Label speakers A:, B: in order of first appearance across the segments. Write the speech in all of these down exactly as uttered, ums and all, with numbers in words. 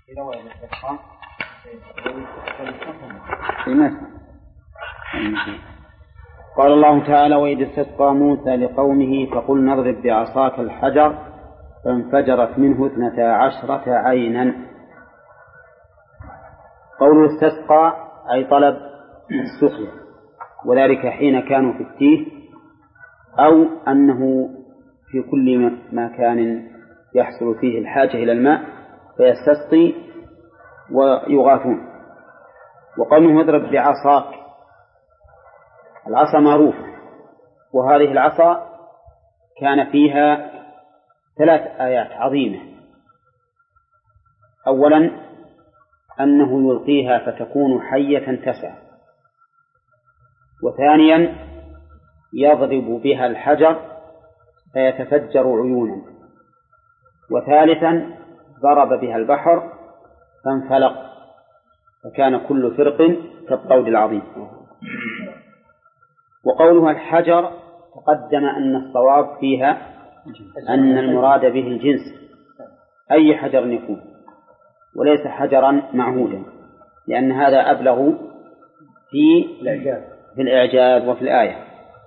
A: قال الله تعالى: وإذ استسقى موسى لقومه فقل نضرب بعصاك الحجر فانفجرت منه اثنتا عشرة عينا. قوله استسقى أي طلب السقيا، وذلك حين كانوا في التيه، أو أنه في كل مكان يحصل فيه الحاجة إلى الماء فيستسقي ويغاثون. وقوله اضرب بعصاك، العصا معروفة، وهذه العصا كان فيها ثلاث آيات عظيمة. أولا أنه يلقيها فتكون حية تسعى، وثانيا يضرب بها الحجر فيتفجر عيونا، وثالثا ضرب بها البحر فانفلق فكان كل فرق كالطود العظيم. وقولها الحجر تقدم أن الصواب فيها أن المراد به الجنس، أي حجر يكون، وليس حجرا معهودا، لأن هذا أبلغ في في الإعجاز وفي الآية.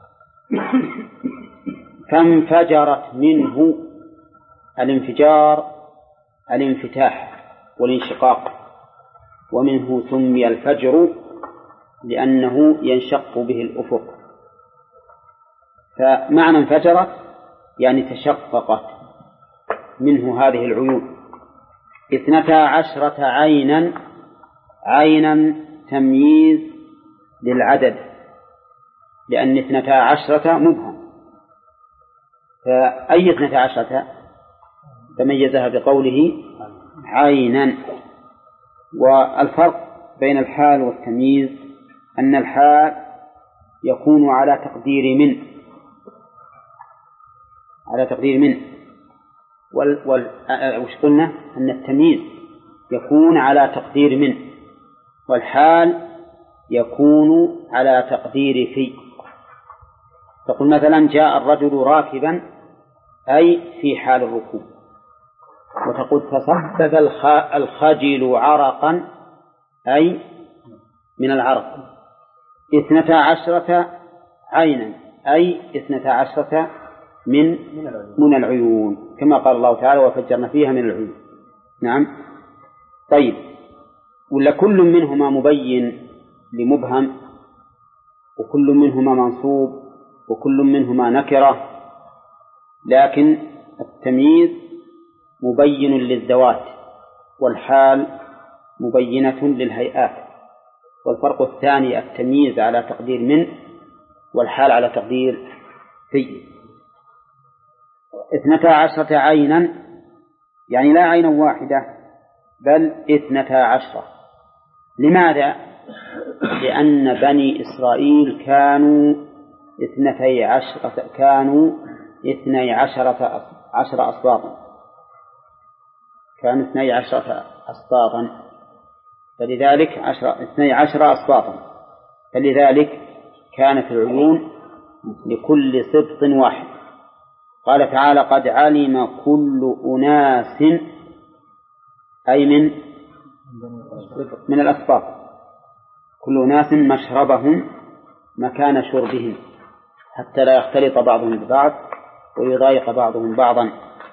A: فانفجرت منه، الانفجار الانفتاح والانشقاق، ومنه سمي الفجر لأنه ينشق به الأفق. فمعنى انفجرت يعني تشققت منه هذه العيون. اثنتا عشرة عينا، عينا تمييز للعدد، لأن اثنتا عشرة مبهم، فأي اثنتا عشرة تميزها بقوله عينا. والفرق بين الحال والتمييز أن الحال يكون على تقدير من على تقدير من وال وال وش قلنا أن التمييز يكون على تقدير من، والحال يكون على تقدير في. تقول مثلا جاء الرجل راكبا أي في حال الركوب، وتقول فصبب الخجل عرقا أي من العرق. اثنتا عشرة عينا أي اثنتا عشرة من من العيون، كما قال الله تعالى وفجرنا فيها من العيون. نعم. طيب، ولا كل منهما مبين لمبهم، وكل منهما منصوب، وكل منهما نكرة، لكن التمييز مبين للذوات، والحال مبينة للهيئات. والفرق الثاني التمييز على تقدير من، والحال على تقدير في. اثنتا عشرة عينا يعني لا عينا واحدة بل اثنتا عشرة. لماذا؟ لأن بني إسرائيل كانوا اثنتي عشرة كانوا اثني عشرة عشر أسباطا كانوا اثني عشرة أسباطا فلذلك عشر اثني عشر أسباطا فلذلك كانت العيون لكل سبط واحد. قال تعالى قد علم كل أناس أي من من الأسباط، كل أناس مشربهم مكان شربهم، حتى لا يختلط بعضهم ببعض ويضايق بعضهم بعضا.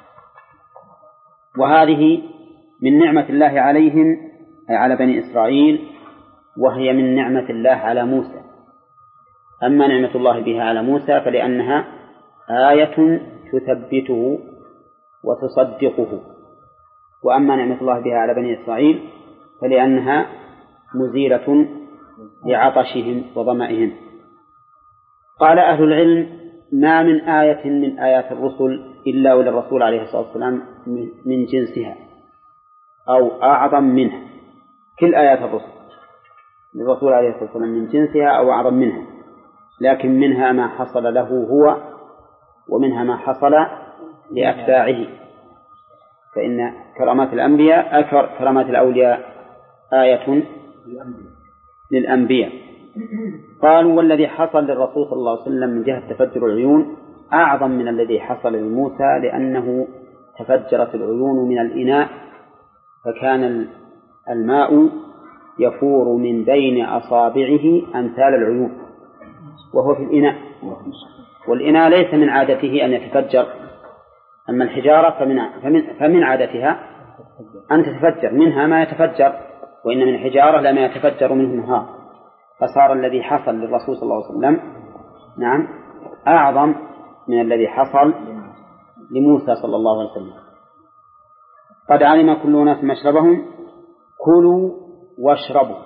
A: وهذه من نعمة الله عليهم أي على بني إسرائيل، وهي من نعمة الله على موسى. أما نعمة الله بها على موسى فلأنها آية تثبته وتصدقه، وأما نعمة الله بها على بني إسرائيل فلأنها مزيلة لعطشهم وظمئهم. قال أهل العلم ما من آية من آيات الرسل إلا وللرسول عليه الصلاة والسلام من جنسها أو أعظم منها. كل آيات الرسل للرسول عليه الصلاة والسلام من جنسها أو أعظم منها، لكن منها ما حصل له هو، ومنها ما حصل لأتباعه. فإن كرامات الأنبياء أكثر كرامات الأولياء آية للأنبياء. قالوا والذي حصل للرسول صلى الله عليه وسلم من جهة تفجر العيون أعظم من الذي حصل لموسى، لأنه تفجرت العيون من الإناء فكان الماء يفور من بين أصابعه أمثال العيون وهو في الإناء، والإناء ليس من عادته أن يتفجر، أما الحجارة فمن, فمن, فمن عادتها أن تتفجر، منها ما يتفجر، وإن من الحجارة لما يتفجر منه نهار. فصار الذي حصل للرسول صلى الله عليه وسلم نعم أعظم من الذي حصل لموسى صلى الله عليه وسلم. قد علم كل أناس مشربهم كلوا واشربوا.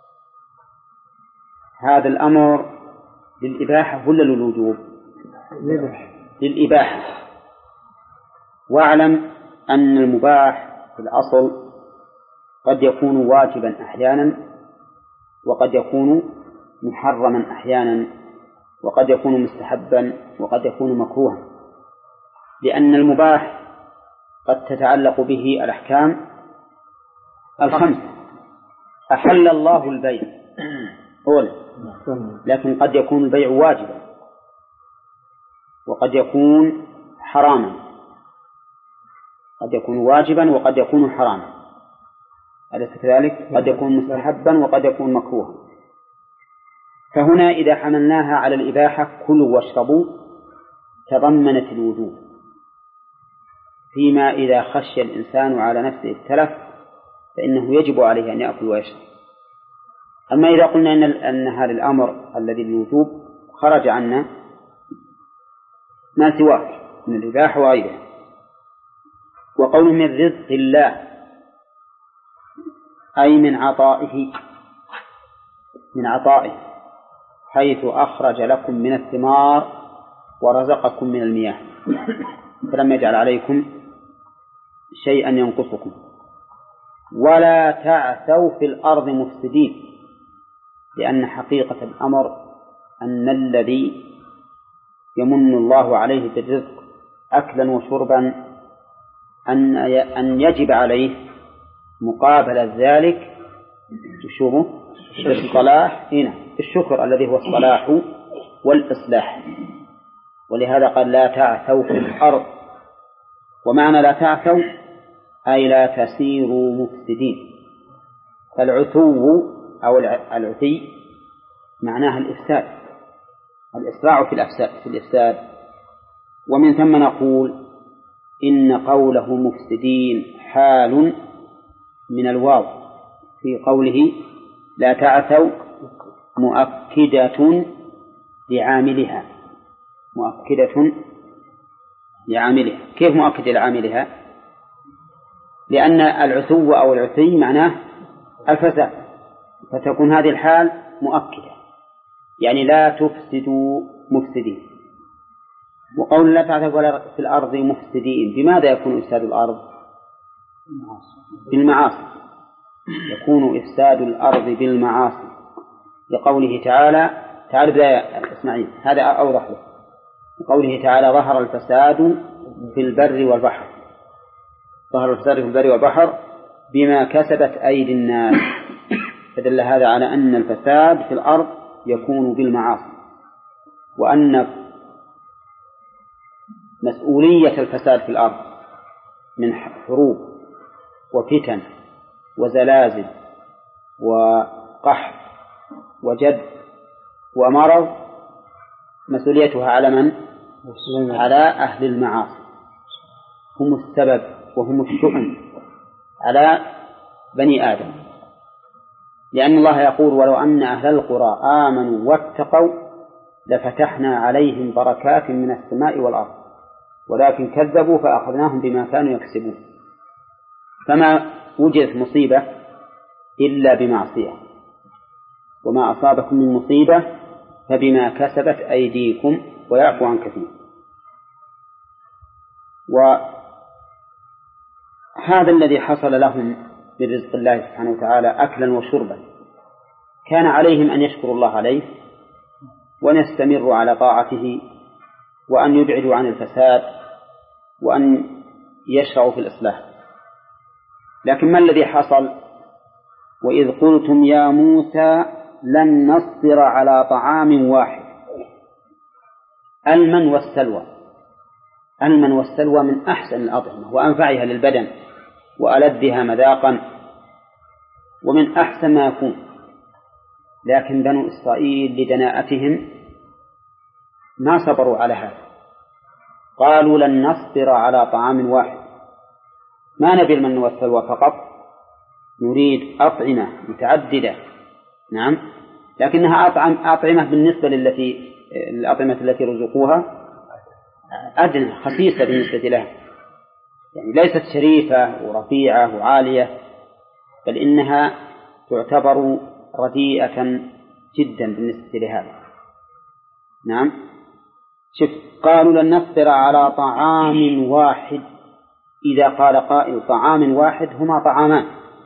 A: هذا الأمر للإباحة ولا للوجوب؟ للإباحة. واعلم أن المباح في الأصل قد يكون واجبا أحيانا، وقد يكون محرما أحيانا، وقد يكون مستحبا، وقد يكون مكروها، لأن المباح قد تتعلق به الأحكام الخمسة. أحل الله البيع أولا، لكن قد يكون البيع واجبا، وقد يكون حراما، قد يكون واجبا وقد يكون حراما، أليس كذلك؟ قد يكون مستحبا وقد يكون مكروها. فهنا إذا حملناها على الإباحة كلوا واشربوا تضمنت الوجوب، فيما إذا خشي الإنسان على نفسه التلف فإنه يجب عليه أن يأكل ويشرب. أما إذا قلنا إن, أن هذا الأمر الذي بالوجوب خرج عنا ما سواه من الإباحة وغيرها. وقول من رزق الله أي من عطائه، من عطائه حيث أخرج لكم من الثمار ورزقكم من المياه فلم يجعل عليكم شيئا ينقصكم. ولا تعثوا في الأرض مفسدين، لأن حقيقة الأمر أن الذي يمن الله عليه بالرزق أكلا وشربا أن يجب عليه مقابل ذلك شوفوا الصلاح هنا الشكر الذي هو الصلاح والإصلاح. ولهذا قال لا تعثوا في الأرض، ومعنى لا تعثوا أي لا تسيروا مفسدين. فالعثو أو العثي معناها الإفساد، الإسراع في الإفساد, في الإفساد. ومن ثم نقول إن قوله مفسدين حال من الواو في قوله لا تعثوا مؤكدة لعاملها، مؤكدة لعاملها. كيف مؤكدة لعاملها؟ لأن العثو أو العثي معناه الفساد، فتكون هذه الحال مؤكدة، يعني لا تفسدوا مفسدين. وقول لا تعثوا في الأرض مفسدين، بماذا يكون إفساد الأرض؟ بالمعاصي، يكون إفساد الأرض بالمعاصي، لقوله تعالى تعالى بداية إسماعيل هذا أوضح له، لقوله تعالى ظهر الفساد في البر والبحر، ظهر الفساد في البر والبحر بما كسبت أيدي الناس، فدل هذا على أن الفساد في الأرض يكون بالمعاصي، وأن مسؤولية الفساد في الأرض من حروب وفتن وزلازل وقحط وجد ومرض مسؤوليتها على من؟ على أهل المعاصي، هم السبب وهم الشؤم على بني آدم. لأن الله يقول ولو أن أهل القرى آمنوا واتقوا لفتحنا عليهم بركات من السماء والأرض ولكن كذبوا فأخذناهم بما كانوا يكسبون. فما وجدت مصيبة إلا بمعصية، وما أصابكم من مصيبة فبما كسبت أيديكم ويعفو عن كثير. وهذا الذي حصل لهم من رزق الله سبحانه وتعالى أكلا وشربا كان عليهم أن يشكروا الله عليه وأن يستمروا على طاعته وأن يبعدوا عن الفساد وأن يشرعوا في الإصلاح. لكن ما الذي حصل؟ وإذ قلتم يا موسى لن نصبر على طعام واحد. المن والسلوى، المن والسلوى من أحسن الأطعمة وأنفعها للبدن وألذها مذاقا ومن أحسن ما يكون. لكن بنو إسرائيل لدناءتهم ما صبروا على هذا، قالوا لن نصبر على طعام واحد، ما نبي المن والسلوى فقط، نريد أطعمة متعددة. نعم، لكنها أطعم أطعمة بالنسبة للتي الأطعمة التي رزقوها أدنى خسيسة بالنسبة لها، يعني ليست شريفة ورفيعة وعالية، بل إنها تعتبر رديئة جدا بالنسبة لهذا. نعم، شوف، قالوا لن نصبر على طعام واحد. إذا قال قائل طعام واحد، هما طعامان،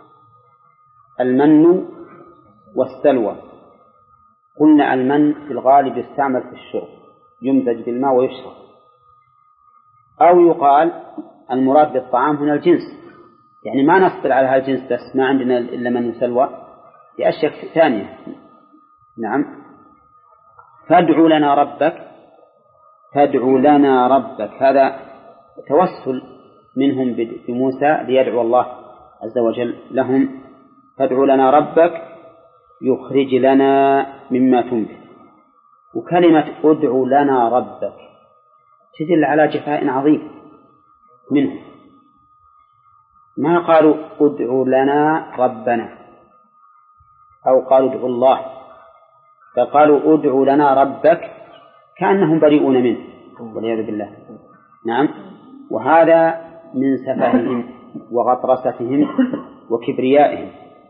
A: المن والسلوى. قلنا المن في الغالب يستعمل في الشرب، يمزج بالماء ويشرب. أو يقال المراد بالطعام هنا الجنس، يعني ما نصبر على هذا الجنس بس، ما عندنا إلا من وسلوى، لأشياء ثانية. نعم، فادعوا لنا ربك، فادعوا لنا ربك، هذا توسل منهم بموسى ليدعو الله عز وجل لهم. فادعوا لنا ربك يخرج لنا مما تنبت. وكلمة ادعوا لنا ربك تدل على جفاء عظيم منهم، ما قالوا ادعوا لنا ربنا أو قالوا ادعوا الله، فقالوا ادعوا لنا ربك كأنهم بريئون منه والعياذ بالله. نعم، وهذا من سفههم وغطرستهم وكبريائهم.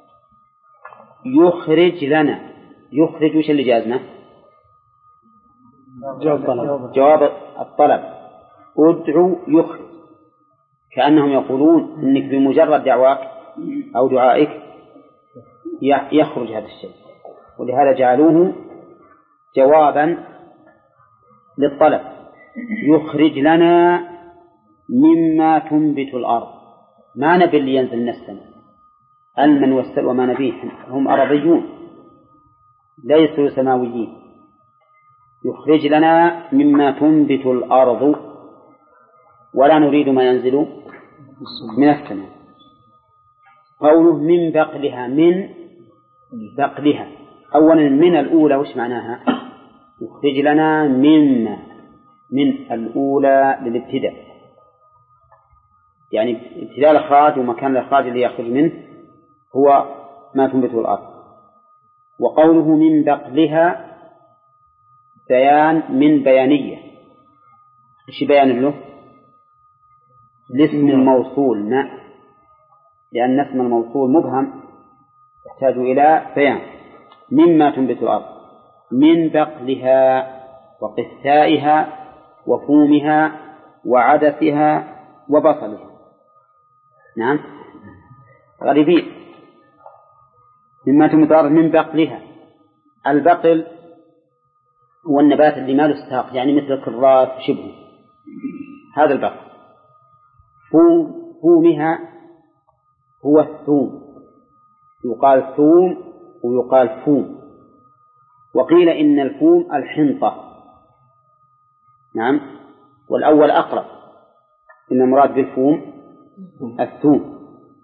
A: يخرج لنا، يخرج وش اللي جازنا؟ جواب الطلب، ادعو يخرج، كأنهم يقولون إنك بمجرد دعواك أو دعائك يخرج هذا الشيء، ولهذا جعلوه جوابا للطلب. يخرج لنا مما تنبت الأرض، ما نبي اللي ينزل نفسنا، المن والسلوى ما نبيه، هم أرضيون ليسوا سماويين. يخرج لنا مما تنبت الأرض، ولا نريد ما ينزل من السماء. قوله من بقلها، من بقلها، أولا من الأولى وش معناها؟ يخرج لنا مما، من الأولى للابتداء، يعني ابتداء الإخراج ومكان الإخراج اللي يخرج منه هو ما تنبته الأرض. وقوله من بقلها بيان من بيانية. إيش بيان له؟ الاسم الموصول ما، لأن اسم الموصول مبهم يحتاج إلى بيان. مما تنبت الأرض من بقلها وقثائها وفومها وعدسها وبصلها. نعم، غريبين. مما تنبت الأرض من بقلها، البقل هو النبات اللي ما له ساق، يعني مثل الكراث شبه، هذا البقل. فوم، فومها هو الثوم، يقال ثوم ويقال فوم. وقيل إن الفوم الحنطة. نعم، والأول أقرب، إن المراد بالفوم الثوم.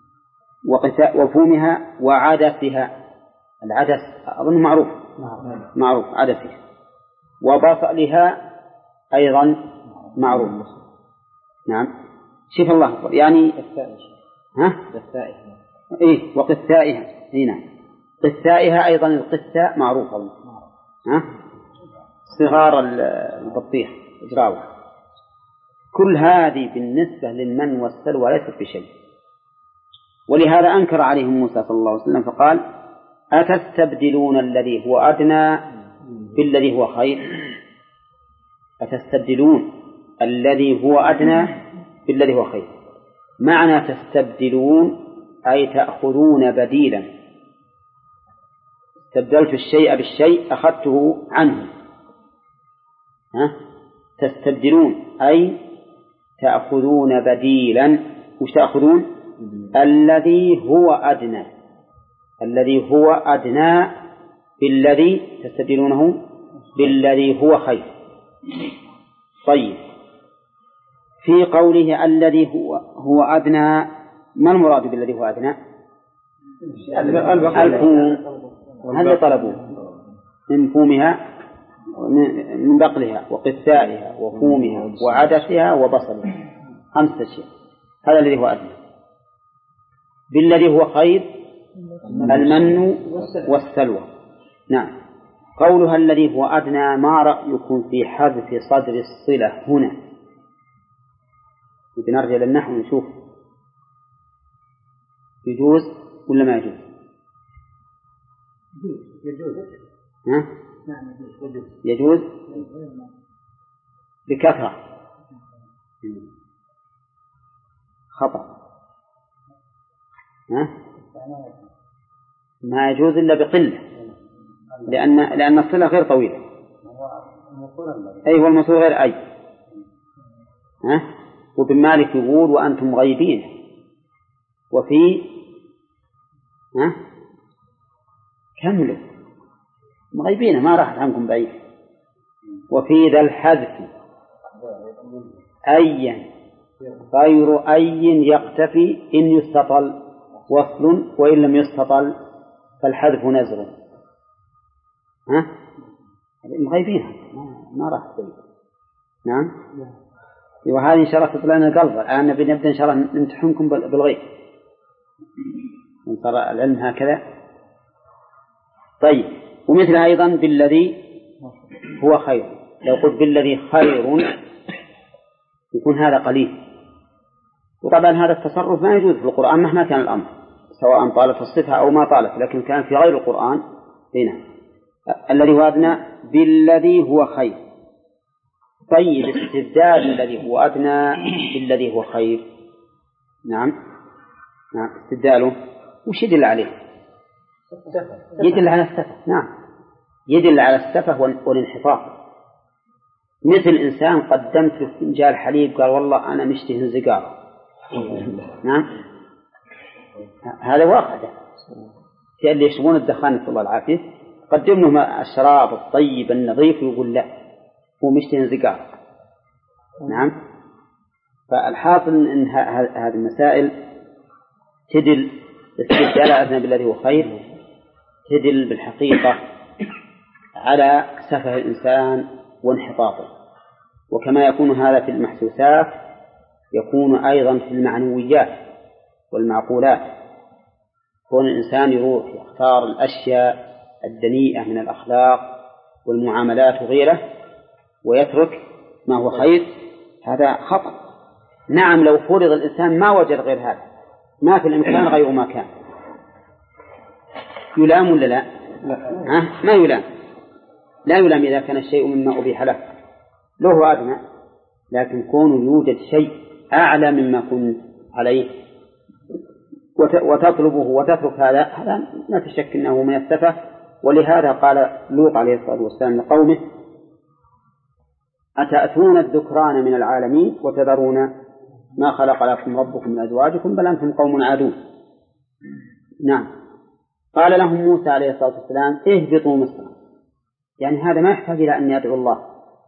A: وفومها وعدسها، العدس أظن معروف، معروف عدسها. وبصلها أيضا معروف. نعم، شوف الله أكبر، يعني ها؟ قثائها، إيه، وقثائها، هنا قثائها أيضا، القثاء معروف الله. ها؟ صغار البطيخ إجراوه. كل هذه بالنسبة للمن والسلوى ليست بشيء. ولهذا أنكر عليهم موسى صلى الله عليه وسلم فقال أتستبدلون الذي هو أدنى بالذي هو خير. أتستبدلون الذي هو أدنى بالذي هو خير. معنى تستبدلون أي تأخذون بديلا، استبدلت الشيء بالشيء أخذته عنه. ها؟ تستبدلون أي تأخذون بديلا. وش تأخذون؟ الذي هو أدنى، الذي هو أدنى بالذي تستبدلونه بالذي هو خير. طيب، في قوله الذي هو هو أدنى ما المراد بالذي هو أدنى؟ الفوم، هذا طلبوه من فومها، من بقلها وقثائها وفومها وعدسها وبصلها، خمسة أشياء. هذا الذي هو أدنى. بالذي هو خير المن والسلوى. نعم. قولها الذي هو أدنى، ما رأيكم في حذف صدر الصلة هنا؟ بنرجع للنحو ونشوف يجوز ولا ما يجوز؟
B: يجوز.
A: ها؟ يجوز بكثرة. خطأ. ها؟ ما يجوز إلا بقلة، لأن لأن الصلة غير طويلة. أي هو الموصول غير أي. ها؟ وابن مالك يقول وأنتم غيبين، وفي ها كملوا مغيبين ما راحت عنكم بعيد. وفي ذا الحذف أيا غير أي يقتفي إن يستطل وصل، وإن لم يستطل فالحذف نزر. ها مغيبين ما راحت بعيد. نعم. وهذه إن شاء الله تطلع لنا قلب. الآن نبي نبدأ إن شاء الله نمتحنكم بالغيب، صار العلم هكذا. طيب. ومثل أيضا بالذي هو خير، لو قلت بالذي خير يكون هذا قليل. وطبعا هذا التصرف ما يجوز في القرآن مهما كان الأمر، سواء طالت الصفة أو ما طالت، لكن كان في غير القرآن هنا الذي هو أدنى بالذي هو خير. طيب استبدال الذي هو أدنى بالذي هو خير. نعم. نعم. استبداله وش يدل عليه؟ يدل على السفة. نعم، يدل على السفة والانحطاط. مثل إنسان قدمت له فنجان حليب قال والله أنا مشتهي الزقارة. نعم، هذا واقع. في اللي يشربون الدخان نسأل الله العافية، قدم لهم الشراب الطيب النظيف ويقول لا هو مشتهي الزقارة. نعم. فالحاصل أن هذه المسائل تدل استبدال أدنى بالذي هو خير، تدل بالحقيقة على سفه الإنسان وانحطاطه. وكما يكون هذا في المحسوسات يكون أيضا في المعنويات والمعقولات. كون الإنسان يروح يختار الأشياء الدنيئة من الأخلاق والمعاملات وغيره ويترك ما هو خير، هذا خطأ. نعم، لو فرض الإنسان ما وجد غير هذا، ما في الإمكان غير ما كان، يلام ولا لا؟ ها؟ ما يلام. لا يلام إذا كان الشيء مما أبيح له له أدنى، لكن كونه يوجد شيء أعلى مما كنت عليه وتطلبه وتترك هذا، هذا ما في شك أنه من السفة. ولهذا قال لوط عليه الصلاة والسلام لقومه: أتأتون الذكران من العالمين وتذرون ما خلق لكم ربكم من أزواجكم بل أنتم قوم عادون. نعم. قال لهم موسى عليه الصلاة والسلام: اهبطوا مصر. يعني هذا ما يحتاج إلى أن يدعو الله.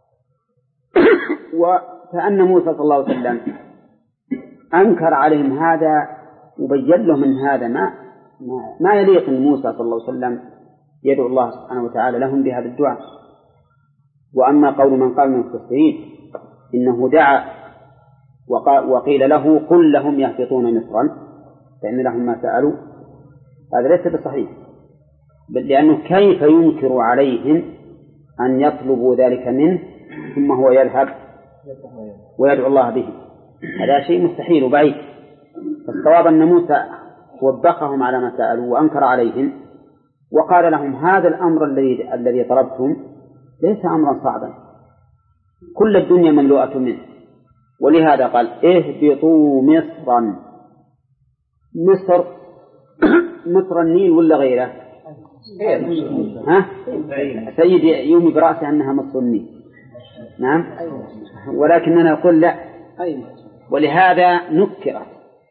A: وكأن موسى صلى الله عليه وسلم أنكر عليهم هذا وبين لهم من هذا ما ما يليق أن موسى صلى الله عليه وسلم يدعو الله سبحانه وتعالى لهم بهذا الدعاء. وأما قول من قال من المفسرين إنه دعا وقيل له قل لهم يهبطون مصرا فإن لهم ما سألوا، هذا ليس بصحيح، بل لأنه كيف ينكر عليهم أن يطلبوا ذلك منه ثم هو يذهب ويدعو الله به؟ هذا شيء مستحيل وبعيد. فالصواب أن موسى وبخهم على ما سألوا وأنكر عليهم وقال لهم: هذا الأمر الذي الذي طلبتم ليس أمرا صعبا، كل الدنيا مملوءة منه. ولهذا قال: اهبطوا مصرا. مصر مصر النيل ولا غيره؟ ها؟ سيد يومي برأسه أنها مصر النيل. نعم، ولكننا نقول لا، ولهذا نكرت.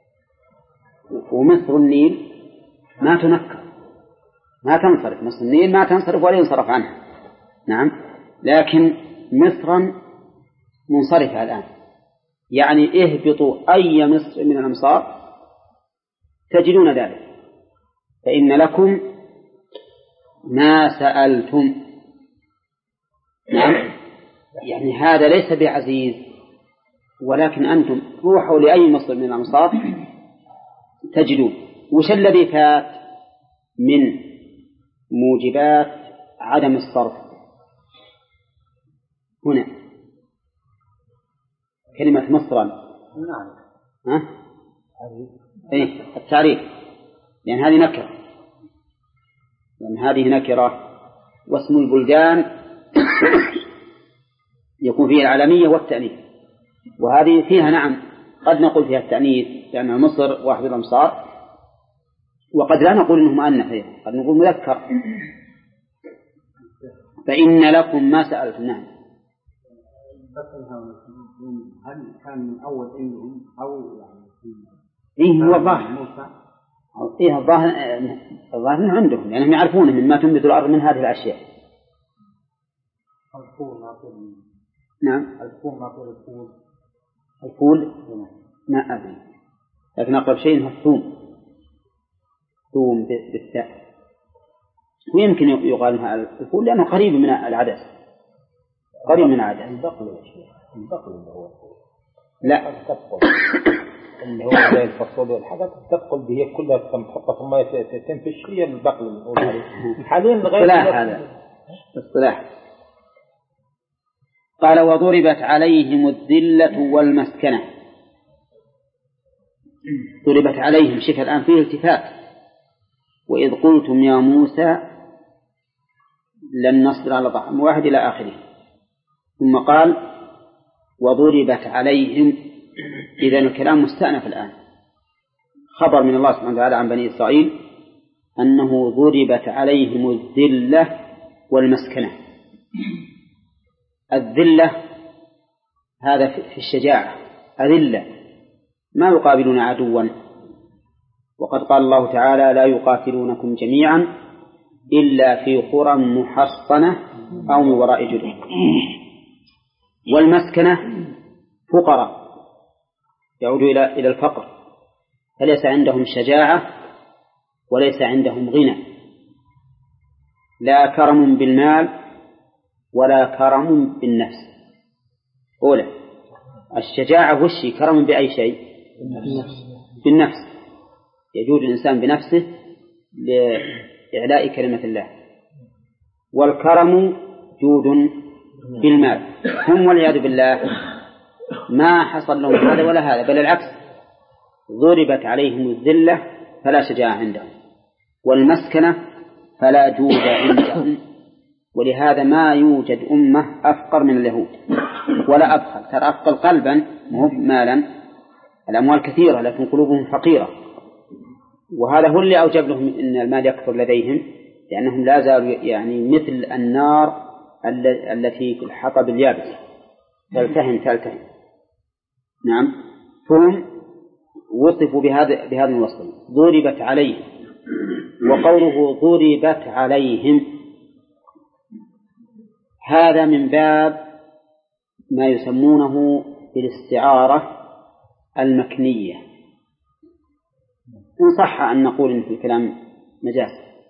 A: ومصر النيل ما تنكر، ما تنصرف. مصر النيل ما تنصرف ولا ينصرف عنها. نعم، لكن مصرا منصرفة الآن. يعني اهبطوا أي مصر من الأمصار تجدون ذلك. فإن لكم ما سألتم. نعم، يعني هذا ليس بعزيز، ولكن أنتم روحوا لأي مصدر من الأمصار تجدون. وش الذي فات من موجبات عدم الصرف هنا؟ كلمة مصرا.
B: نعم.
A: ها؟ إيه التعريف، لأن يعني هذه نكرة، لأن يعني هذه نكرة، واسم البلدان يكون فيه العالمية والتأنيث، وهذه فيها نعم قد نقول فيها التأنيث لأن مصر واحد الأمصار، وقد لا نقول إنه مؤنث أيضا، قد نقول مذكر. فإن لكم ما سألتم. نعم.
B: هل كان من أول عندهم أو يعني
A: إيه هو الظاهر، إيه الظاهر الظاهر عندهم لأنهم يعرفون مما تنبت الأرض من هذه الأشياء.
B: الفول ناطر.
A: نعم.
B: الفول ناطر. الفول.
A: الفول ما أدري، لكن أقرب شيء هو الثوم. ثوم بالتاء، ويمكن يقال لها الفول لأنه قريب من العدس، قريب من العدس.
B: البقل يا شيخ، البقل اللي هو
A: لا
B: اللي هو زي الفصول والحاجات تدخل به كلها تحطها في الماء تنفش هي البقل اللي عليه حاليا لغاية
A: هذا الصلاح. قال وضربت عليهم الذلة والمسكنة. ضربت عليهم، شوف الآن فيه التفات. وإذ قلتم يا موسى لن نصبر على طعام واحد إلى آخره، ثم قال وضربت عليهم. إذا الكلام مستأنف الآن، خبر من الله سبحانه وتعالى عن بني إسرائيل أنه ضربت عليهم الذلة والمسكنة. الذلة هذا في الشجاعة، أذلة ما يقابلون عدوا، وقد قال الله تعالى لا يقاتلونكم جميعا إلا في قرى محصنة أو من وراء جدر. والمسكنة فقراء يعود إلى إلى الفقر، فليس عندهم شجاعة وليس عندهم غنى، لا كرم بالمال ولا كرم بالنفس. أولا الشجاعة وشي كرم بأي شيء؟ بالنفس، يجود الإنسان بنفسه لإعلاء كلمة الله. والكرم جود بالمال. هم والعياذ بالله ما حصل لهم هذا ولا هذا، بل العكس، ضربت عليهم الذلة فلا شجاعة عندهم، والمسكنة فلا جود عندهم. ولهذا ما يوجد أمة أفقر من اليهود ولا أبخل. ترى أفقر قلبا مو مالا، الأموال كثيرة لكن قلوبهم فقيرة، وهذا هو اللي أوجب لهم أن المال يكثر لديهم، لأنهم لا زالوا يعني مثل النار التي في الحطب اليابس تلتهن تلتهن. نعم. ثم وصفوا بهذا بهذا الوصف ضربت عليهم. وقوله ضربت عليهم هذا من باب ما يسمونه بالاستعارة المكنية، إن صح أن نقول إن في الكلام مجاز،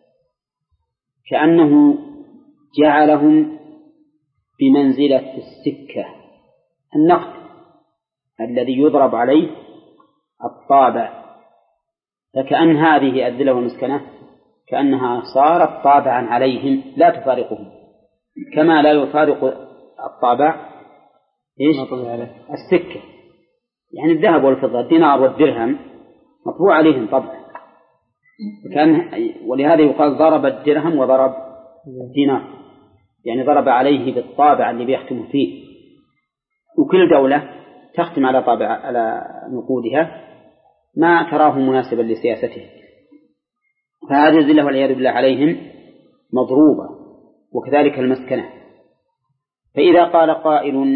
A: كأنه جعلهم بمنزلة السكة، النقد الذي يضرب عليه الطابع، فكأن هذه الذلة والمسكنة كأنها صارت طابعا عليهم لا تفارقهم، كما لا يفارق الطابع إيش؟ السكة، يعني الذهب والفضة الدينار والدرهم مطبوع عليهم طبعا، كان ولهذا يقال ضرب الدرهم وضرب الدينار، يعني ضرب عليه بالطابع اللي بيختم فيه. وكل دولة تختم على طابع على نقودها ما تراه مناسبا لسياستها، فهذه الذلة والعياذ بالله عليهم مضروبة، وكذلك المسكنة. فإذا قال قائل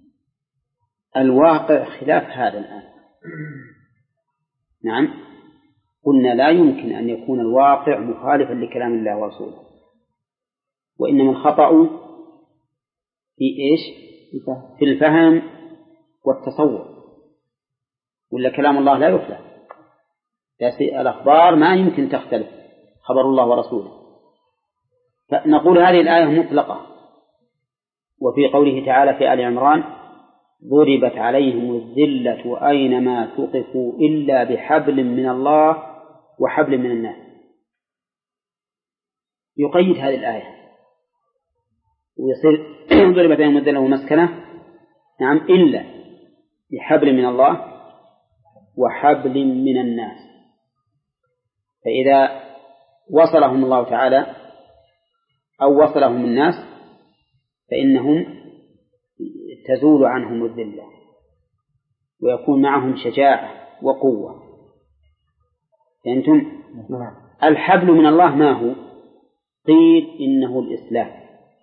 A: الواقع خلاف هذا الآن، نعم، قلنا لا يمكن أن يكون الواقع مخالفا لكلام الله ورسوله، وإنما الخطأ في إيش؟ في الفهم والتصور، ولا كلام الله لا يفهم، الأخبار ما يمكن تختلف، خبر الله ورسوله. فنقول هذه الآية مطلقة. وفي قوله تعالى في آل عمران: ضربت عليهم الذلة أينما ثقفوا إلا بحبل من الله وحبل من الناس. يقيد هذه الآية ويصير ضربت عليهم الذلة ومسكنة، نعم، إلا بحبل من الله وحبل من الناس. فإذا وصلهم الله تعالى أو وصلهم الناس فإنهم تزول عنهم الذلة ويكون معهم شجاعة وقوة. فأنتم الحبل من الله ما هو؟ قيل إنه الإسلام،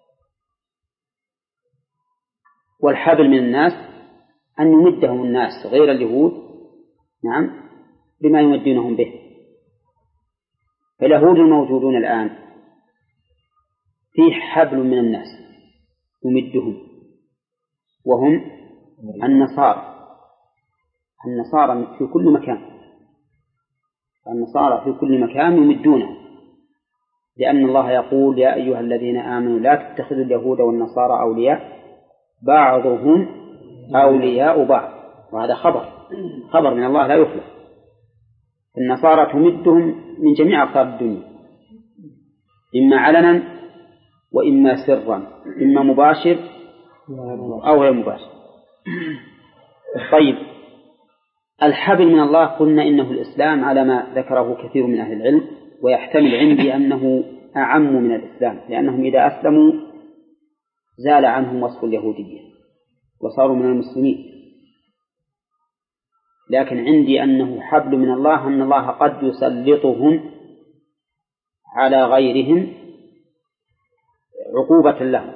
A: والحبل من الناس أن يمدهم الناس غير اليهود، نعم، بما يمدونهم به. فاليهود الموجودون الآن فيه حبل من الناس يمدهم، وهم النصارى. النصارى في كل مكان، النصارى في كل مكان يمدونه، لأن الله يقول: يا أيها الذين آمنوا لا تتخذوا اليهود والنصارى أولياء بعضهم أولياء بعض. وهذا خبر خبر من الله لا يخلف. النصارى تمدهم من جميع أقطار الدنيا، إما علنا وإما سرا، إما مباشر أو غير مباشر. طيب، الحبل من الله قلنا إنه الإسلام على ما ذكره كثير من أهل العلم، ويحتمل عندي أنه أعم من الإسلام، لأنهم إذا أسلموا زال عنهم وصف اليهودية وصاروا من المسلمين. لكن عندي أنه حبل من الله، أن الله قد يسلطهم على غيرهم عقوبة لهم،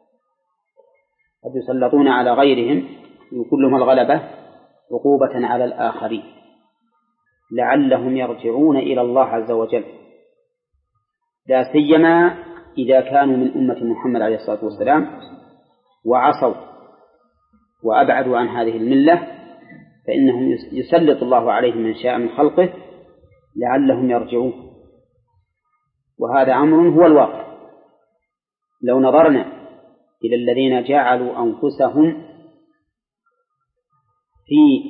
A: قد يسلطون على غيرهم يكون لهم الغلبة عقوبة على الآخرين لعلهم يرجعون إلى الله عز وجل، لا سيما إذا كانوا من أمة محمد عليه الصلاة والسلام وعصوا وأبعدوا عن هذه الملة، فإنهم يسلط الله عليهم من شاء من خلقه لعلهم يرجعون. وهذا أمر هو الواقع. لو نظرنا إلى الذين جعلوا أنفسهم في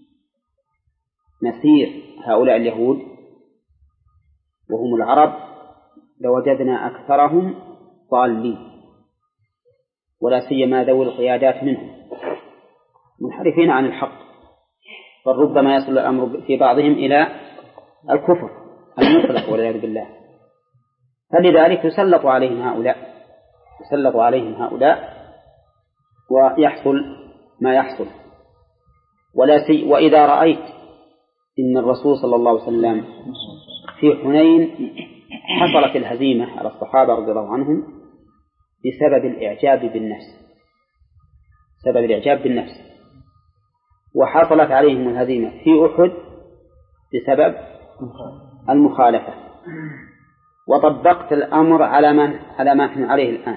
A: مسير هؤلاء اليهود وهم العرب لوجدنا أكثرهم ضالين، ولا سيما ذوي القيادات منهم منحرفين عن الحق، بل ربما يصل الأمر في بعضهم إلى الكفر المطلق والعياذ بالله. فلذلك يسلط عليهم هؤلاء يسلط عليهم هؤلاء ويحصل ما يحصل. ولا سي وإذا رأيت إن الرسول صلى الله عليه وسلم في حنين حصلت الهزيمة على الصحابة رضي الله عنهم بسبب الإعجاب بالنفس سبب الإعجاب بالنفس وحصلت عليهم الهزيمة في أحد بسبب المخالفة. وطبقت الأمر على ما على ما نحن عليه الآن،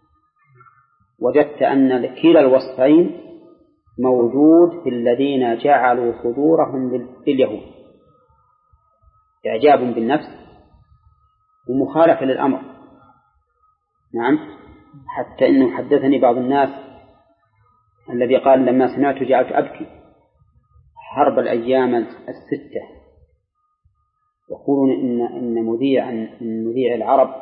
A: وجدت أن كلا الوصفين موجود في الذين جعلوا صدورهم لليهود، إعجاب بالنفس ومخالفة للأمر. نعم، حتى إنه حدثني بعض الناس الذي قال: لما سمعت جعلت أبكي حرب الأيام الستة، يقولون إن إن مذيع إن مذيع العرب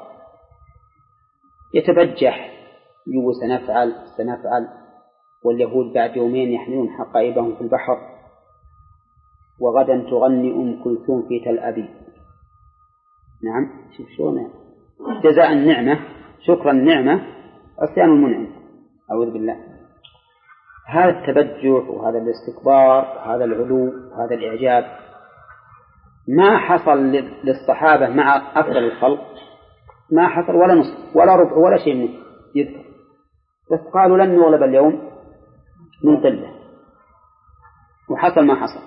A: يتبجح يقول سنفعل سنفعل واليهود بعد يومين يحملون حقائبهم في البحر، وغدا تغني أم كلثوم في تل أبيب. نعم، شوف شلون جزاء النعمة، شكرا النعمة، عصيان المنعم، أعوذ بالله. هذا التبجح وهذا الاستكبار وهذا العلو وهذا الإعجاب ما حصل للصحابة مع أفضل الخلق، ما حصل ولا نصف ولا ربع ولا شيء منه يذكر، بس قالوا لن نغلب اليوم من قلة، وحصل ما حصل.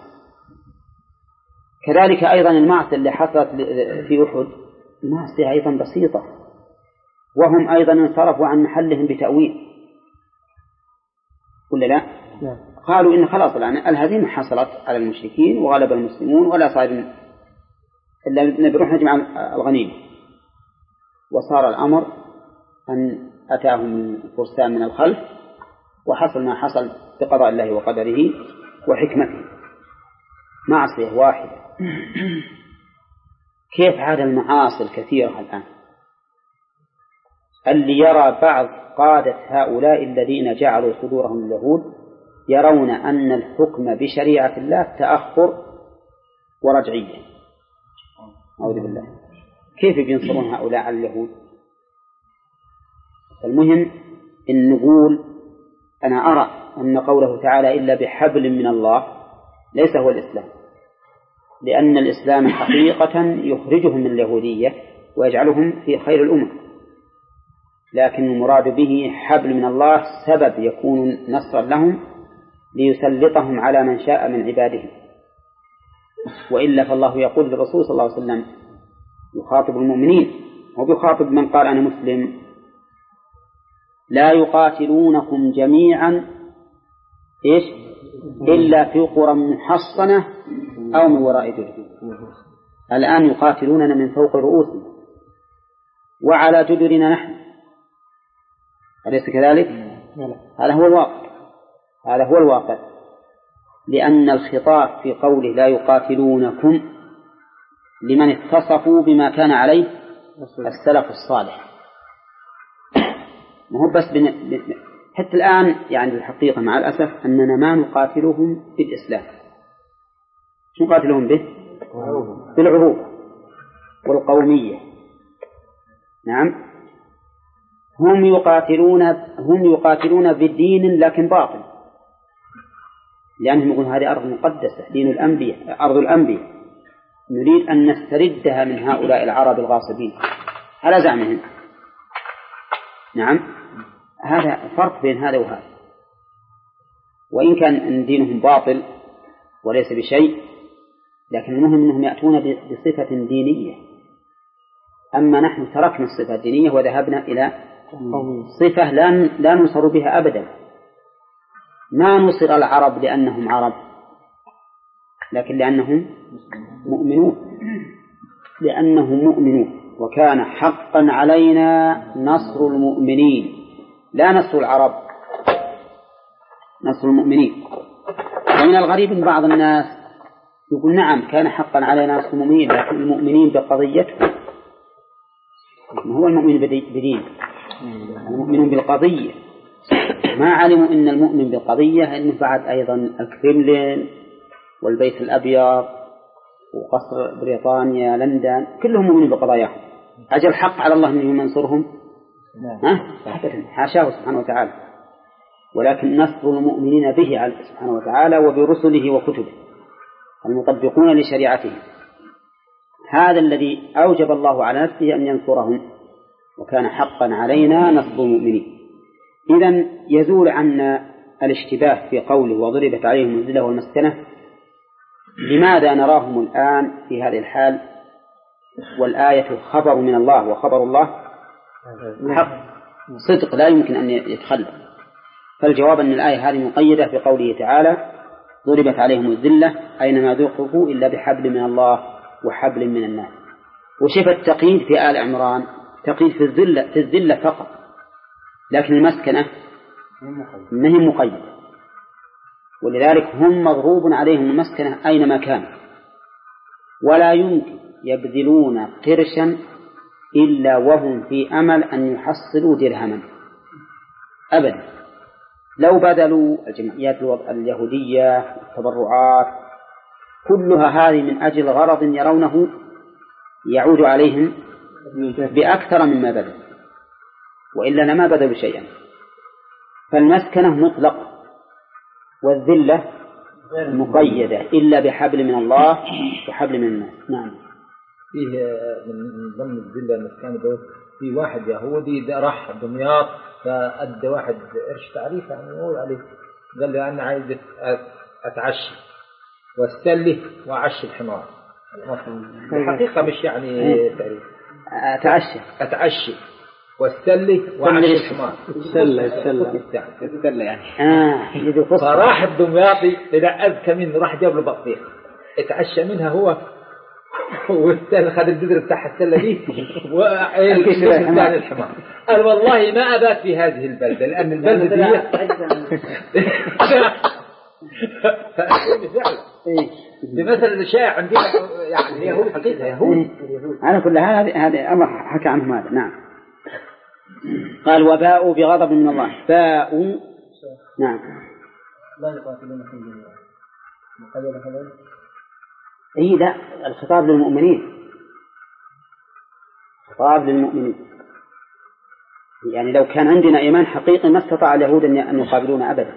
A: كذلك أيضا المعصية اللي حصلت في أحد المعصية أيضا بسيطة، وهم أيضا انصرفوا عن محلهم بتأويل، ولا لا؟ قالوا إن خلاص الآن الهزيمة حصلت على المشركين وغلب المسلمون ولا صار إلا نروح نجمع الغنيمة، وصار الأمر أن أتاهم الفرسان من الخلف وحصل ما حصل بقضاء الله وقدره وحكمته، معصية واحدة. كيف عاد المعاصي الكثيرة الآن؟ اللي يرى بعض قادة هؤلاء الذين جعلوا صدورهم اليهود يرون أن الحكم بشريعة الله تأخر ورجعية. أعوذ بالله، كيف ينصرون هؤلاء على اليهود؟ المهم أن نقول أنا أرى أن قوله تعالى إلا بحبل من الله ليس هو الإسلام، لأن الإسلام حقيقة يخرجهم من اليهودية ويجعلهم في خير الأمم، لكن المراد به حبل من الله سبب يكون نصرا لهم ليسلطهم على من شاء من عباده. وإلا فالله يقول للرسول صلى الله عليه وسلم يخاطب المؤمنين وبيخاطب من قال أنا مسلم: لا يقاتلونكم جميعا إيش إلا في قرى محصنة أو من وراء جدر. الآن يقاتلوننا من فوق رؤوسنا وعلى جدرنا نحن، أليس كذلك؟ هذا هو الواقع، هذا هو الواقع، لأن الخطاب في قوله لا يقاتلونكم لمن اتصفوا بما كان عليه السلف الصالح. ما هو بس بن... حتى الآن يعني الحقيقة مع الأسف أننا ما نقاتلهم بالإسلام. شو نقاتلهم به؟ بالعروبة والقومية. نعم، هم يقاتلون هم يقاتلون بدين لكن باطل، لأنهم يقولون هذه أرض مقدسة، دين الأنبياء، أرض الأنبياء، نريد أن نستردها من هؤلاء العرب الغاصبين على زعمهم. نعم، هذا فرق بين هذا وهذا، وإن كان دينهم باطل وليس بشيء، لكن المهم أنهم يأتون بصفة دينية. أما نحن تركنا الصفة الدينية وذهبنا إلى صفة لا ننصر بها أبدا. ما نصر العرب لأنهم عرب، لكن لأنهم مؤمنون، لأنهم مؤمنون، وكان حقا علينا نصر المؤمنين، لا نصر العرب، نصر المؤمنين. ومن الغريب أن بعض الناس يقول نعم كان حقا علينا نصر المؤمنين، لكن المؤمنين بقضيتهم، ما هو المؤمن بدين، المؤمنون بالقضية. ما علموا أن المؤمن بالقضية أنه بعد أيضا الكرملين والبيت الأبيض وقصر بريطانيا لندن كلهم مؤمنين بقضاياهم. أجل حق على الله أنه ينصرهم؟ حاشاه سبحانه وتعالى، ولكن نصر المؤمنين به سبحانه وتعالى وبرسله وكتبه المطبقون لشريعته، هذا الذي أوجب الله على نفسه أن ينصرهم، وكان حقا علينا نصر المؤمنين. إذن يزول عنا الاشتباه في قوله وضربت عليهم الذلة والمسكنة. لماذا نراهم الآن في هذه الحال والآية خبر من الله، وخبر الله حق صدق لا يمكن أن يتخلف؟ فالجواب أن الآية هذه مقيدة بقوله تعالى ضربت عليهم الذلة أينما ذوقفوا إلا بحبل من الله وحبل من الناس. وشف التقييد في آل عمران تقييد في الذلة في الذلة فقط، لكن المسكنة ما هي مقيدة، ولذلك هم مضروب عليهم المسكنة أينما كان، ولا يمكن يبذلون قرشا إلا وهم في أمل أن يحصلوا درهما أبدا. لو بذلوا الجمعيات اليهودية التبرعات كلها هذه من أجل غرض يرونه يعود عليهم بأكثر مما بذل، وإلا لما بذلوا شيئا. فالمسكنة مطلقة والذلة مقيدة إلا بحبل من الله وحبل من الناس. نعم.
B: فيه من ضمن الذلة المسكنة دول في واحد يهودي راح دمياط فأدى واحد قرش تعريف يعني يقول عليه، قال له أنا عايز أتعشى واستله وأعشى الحمار. الحقيقة مش يعني تعريف،
A: أتعشى
B: أتعشى واستله وأعشى الحمار.
A: السلة السلة السلة يعني. آه.
B: فراح الدمياطي إذا أذكى منه راح جاب له بطيخ اتعشى منها هو والثاني خد البذر بتاع السلة دي والثاني الحمار. قال والله ما أبات في هذه البلدة لأن البلدة دي بمثل الشائع عندنا يعني اليهود حقيقة يهود.
A: على كل حال هذا الله حكى عنهم هذا. نعم. قال وباءوا بغضب من الله. باءوا نعم.
C: لا يقاتلون في دين الله. مقيد هذا؟
A: إيه لا الخطاب للمؤمنين. خطاب للمؤمنين. يعني لو كان عندنا إيمان حقيقي ما استطاع اليهود أن يقابلون أبدا.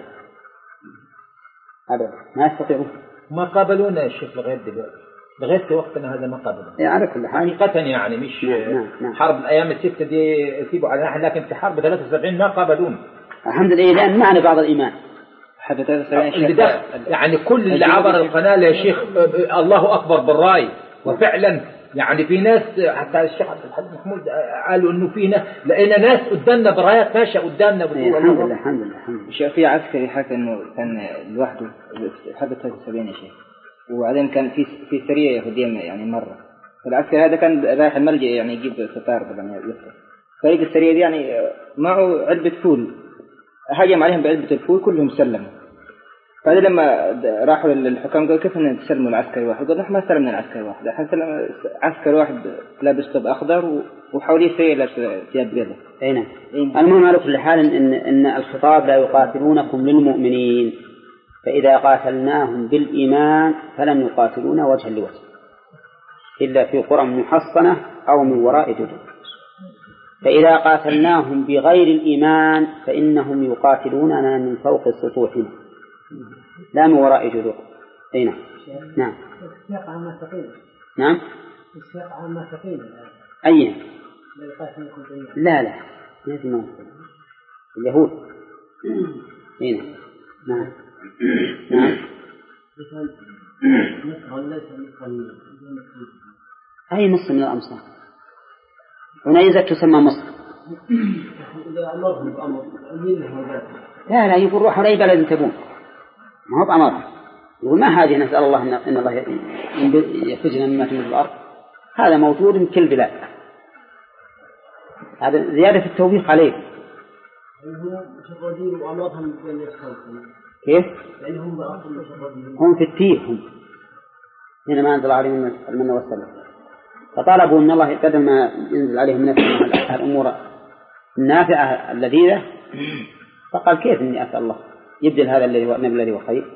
A: أبدا ما يستطيعون.
B: ما قابلونا يا شيخ لغاية دلوقتي. لغاية وقتنا هذا ما قابلونا.
A: يعني على كل حال.
B: حقيقة يعني مش
A: نعم نعم.
B: حرب الأيام الستة دي يسيبوا على نحن لكن في حرب ثلاثة وسبعين ما قابلونا.
A: الحمد لله لأن معنا بعض الإيمان.
B: حتى يعني كل اللي عبر القناة يا شيخ الله أكبر بالرأي وفعلا يعني في ناس حتى الشيخ عبد الحليم محمود قالوا إنه فينا لقينا ناس قدامنا برايات ماشية قدامنا.
A: الحمد لله الحمد لله الحمد لله.
C: الشيخ في عسكري حكى إنه كان لوحده حرب ثلاثة وسبعين يا شيخ وبعدين كان في في سرية يهودية يعني مرة العسكري هذا كان رايح الملجأ يعني يجيب ستار طبعا يفرق فريق السرية دي يعني معه علبة فول هاجم عليهم بعلبة الفول كلهم سلموا. فهذا لما راحوا للحكام قالوا كيف نسلموا العسكري واحد؟ قالوا نحن ما سلمنا العسكري واحد احنا سلم عسكري واحد لابس ثوب أخضر وحواليه سرية لابس ثياب بيضاء.
A: أي نعم. المهم على كل حال إن إن الخطاب لا يقاتلونكم للمؤمنين فإذا قاتلناهم بالإيمان فلم يقاتلونا وجها لوجه إلا في قرى محصنة أو من وراء جدر. فإذا قاتلناهم بغير الإيمان فإنهم يقاتلوننا من فوق السطوح لا من وراء جدر. أي نعم. نعم.
C: السياق عن المتقين.
A: نعم.
C: السياق عن المتقين.
A: أي. لا لا لازم اليهود. أي نعم. نعم. نعم. أي مصر من الأمصار عنيزة تسمى مصر. لا لا يقول روحوا لأي بلد تبون ما هو بأمر يقول ما هذه نسأل الله إن الله يخرجنا مما تنبت الأرض هذا موجود من كل بلاد. هذا زيادة في التوبيخ عليه. كيف؟ هم في التيه هم حينما أنزل عليهم المن والسلام فطالبوا أن الله قدر ما ينزل عليهم من الأمور النافعة اللذيذة فقال كيف إني أسأل الله يبدل هذا الذي هو النبي الذي هو خير.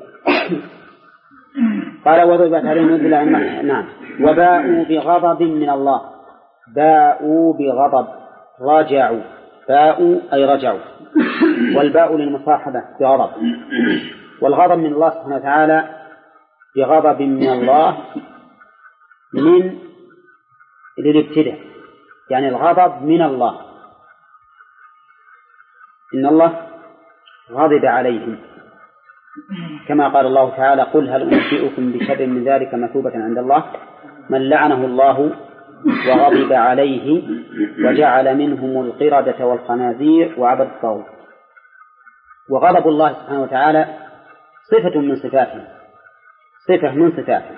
A: قال وضربت عليهم الذلة. نعم. وباءوا بغضب من الله. باءوا بغضب رجعوا. باءوا أي رجعوا والباء للمصاحبة بغضب والغضب من الله سبحانه وتعالى بغضب من الله من للابتداء يعني الغضب من الله إن الله غضب عليهم كما قال الله تعالى قل هل أنبئكم بشر من ذلك مثوبة عند الله من لعنه الله وغضب عليه وجعل منهم القردة والخنازير وعبد الطاغوت. وغضب الله سبحانه وتعالى صفة من صفاته صفة من صفاته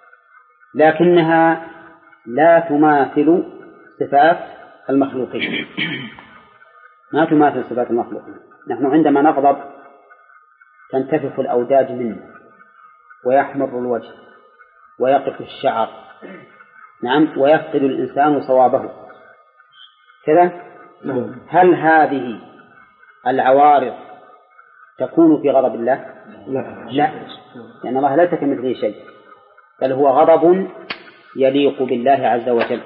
A: لكنها لا تماثل صفات المخلوقين ما تماثل صفات المخلوقين. نحن عندما نغضب تنتفخ الأوداج منه ويحمر الوجه ويقف الشعر. نعم. ويفقد الإنسان صوابه كذا. هل هذه العوارض تكون في غضب الله؟ لا لا لأن الله ليس كمثله شيء بل هو غضب يليق بالله عز وجل.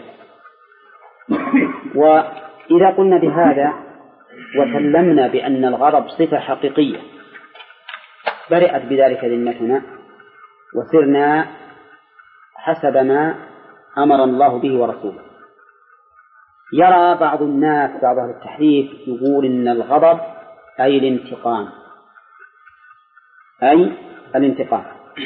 A: وإذا قلنا بهذا وسلمنا بأن الغضب صفة حقيقية برئت بذلك ذمتنا وسرنا حسب ما أمر الله به ورسوله. يرى بعض الناس بعض أهل التحريف يقول إن الغضب أي الانتقام أي الانتقام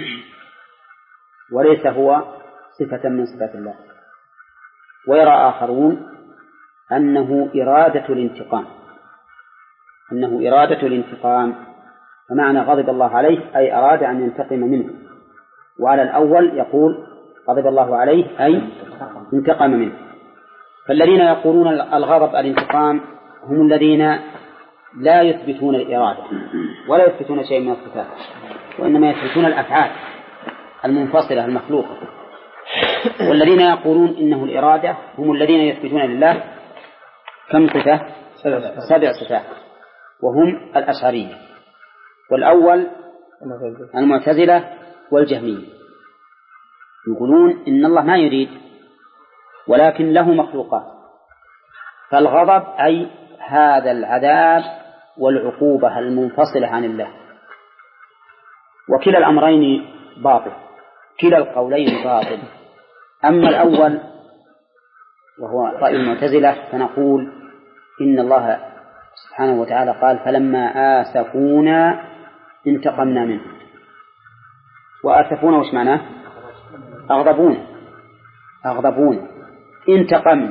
A: وليس هو صفة من صفات الله. ويرى آخرون أنه إرادة الانتقام أنه إرادة الانتقام فمعنى غضب الله عليه أي أراد أن ينتقم منه. وعلى الأول يقول غضب الله عليه أي انتقم منه. فالذين يقولون الغضب الانتقام هم الذين لا يثبتون الإرادة ولا يثبتون شيء من الصفات، وإنما يثبتون الأفعال المنفصلة المخلوقة. والذين يقولون إنه الإرادة هم الذين يثبتون لله كم صفة؟ سبع صفات، وهم الأشعرية، والأول المعتزلة والجهمية، يقولون إن الله ما يريد ولكن له مخلوقات. فالغضب أي هذا العذاب والعقوبة المنفصلة عن الله. وكلا الأمرين باطل، كلا القولين باطل. أما الأول وهو رأي المعتزلة فنقول إن الله سبحانه وتعالى قال فلما آسفونا انتقمنا منه. وآسفونا وش معناه؟ أغضبون أغضبون انتقم.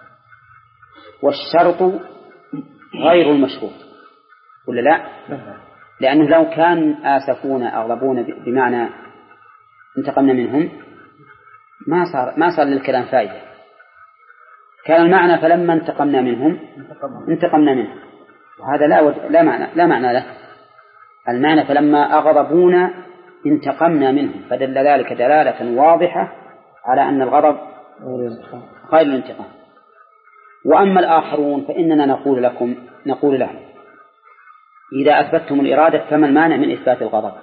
A: والشرط غير المشروط ولا لا؟ لأنه لو كان آسفون أغضبون بمعنى انتقمنا منهم ما صار ما صار للكلام فائدة. كان المعنى فلما انتقمنا منهم انتقمنا منهم، وهذا لا ود... لا معنى لا معنى له. المعنى فلما أغضبونا انتقمنا منهم، فدل ذلك دلالة واضحة على أن الغضب غير الانتقام. وأما الآخرون فإننا نقول لكم نقول لهم إذا أثبتتم الإرادة فما المانع من إثبات الغضب؟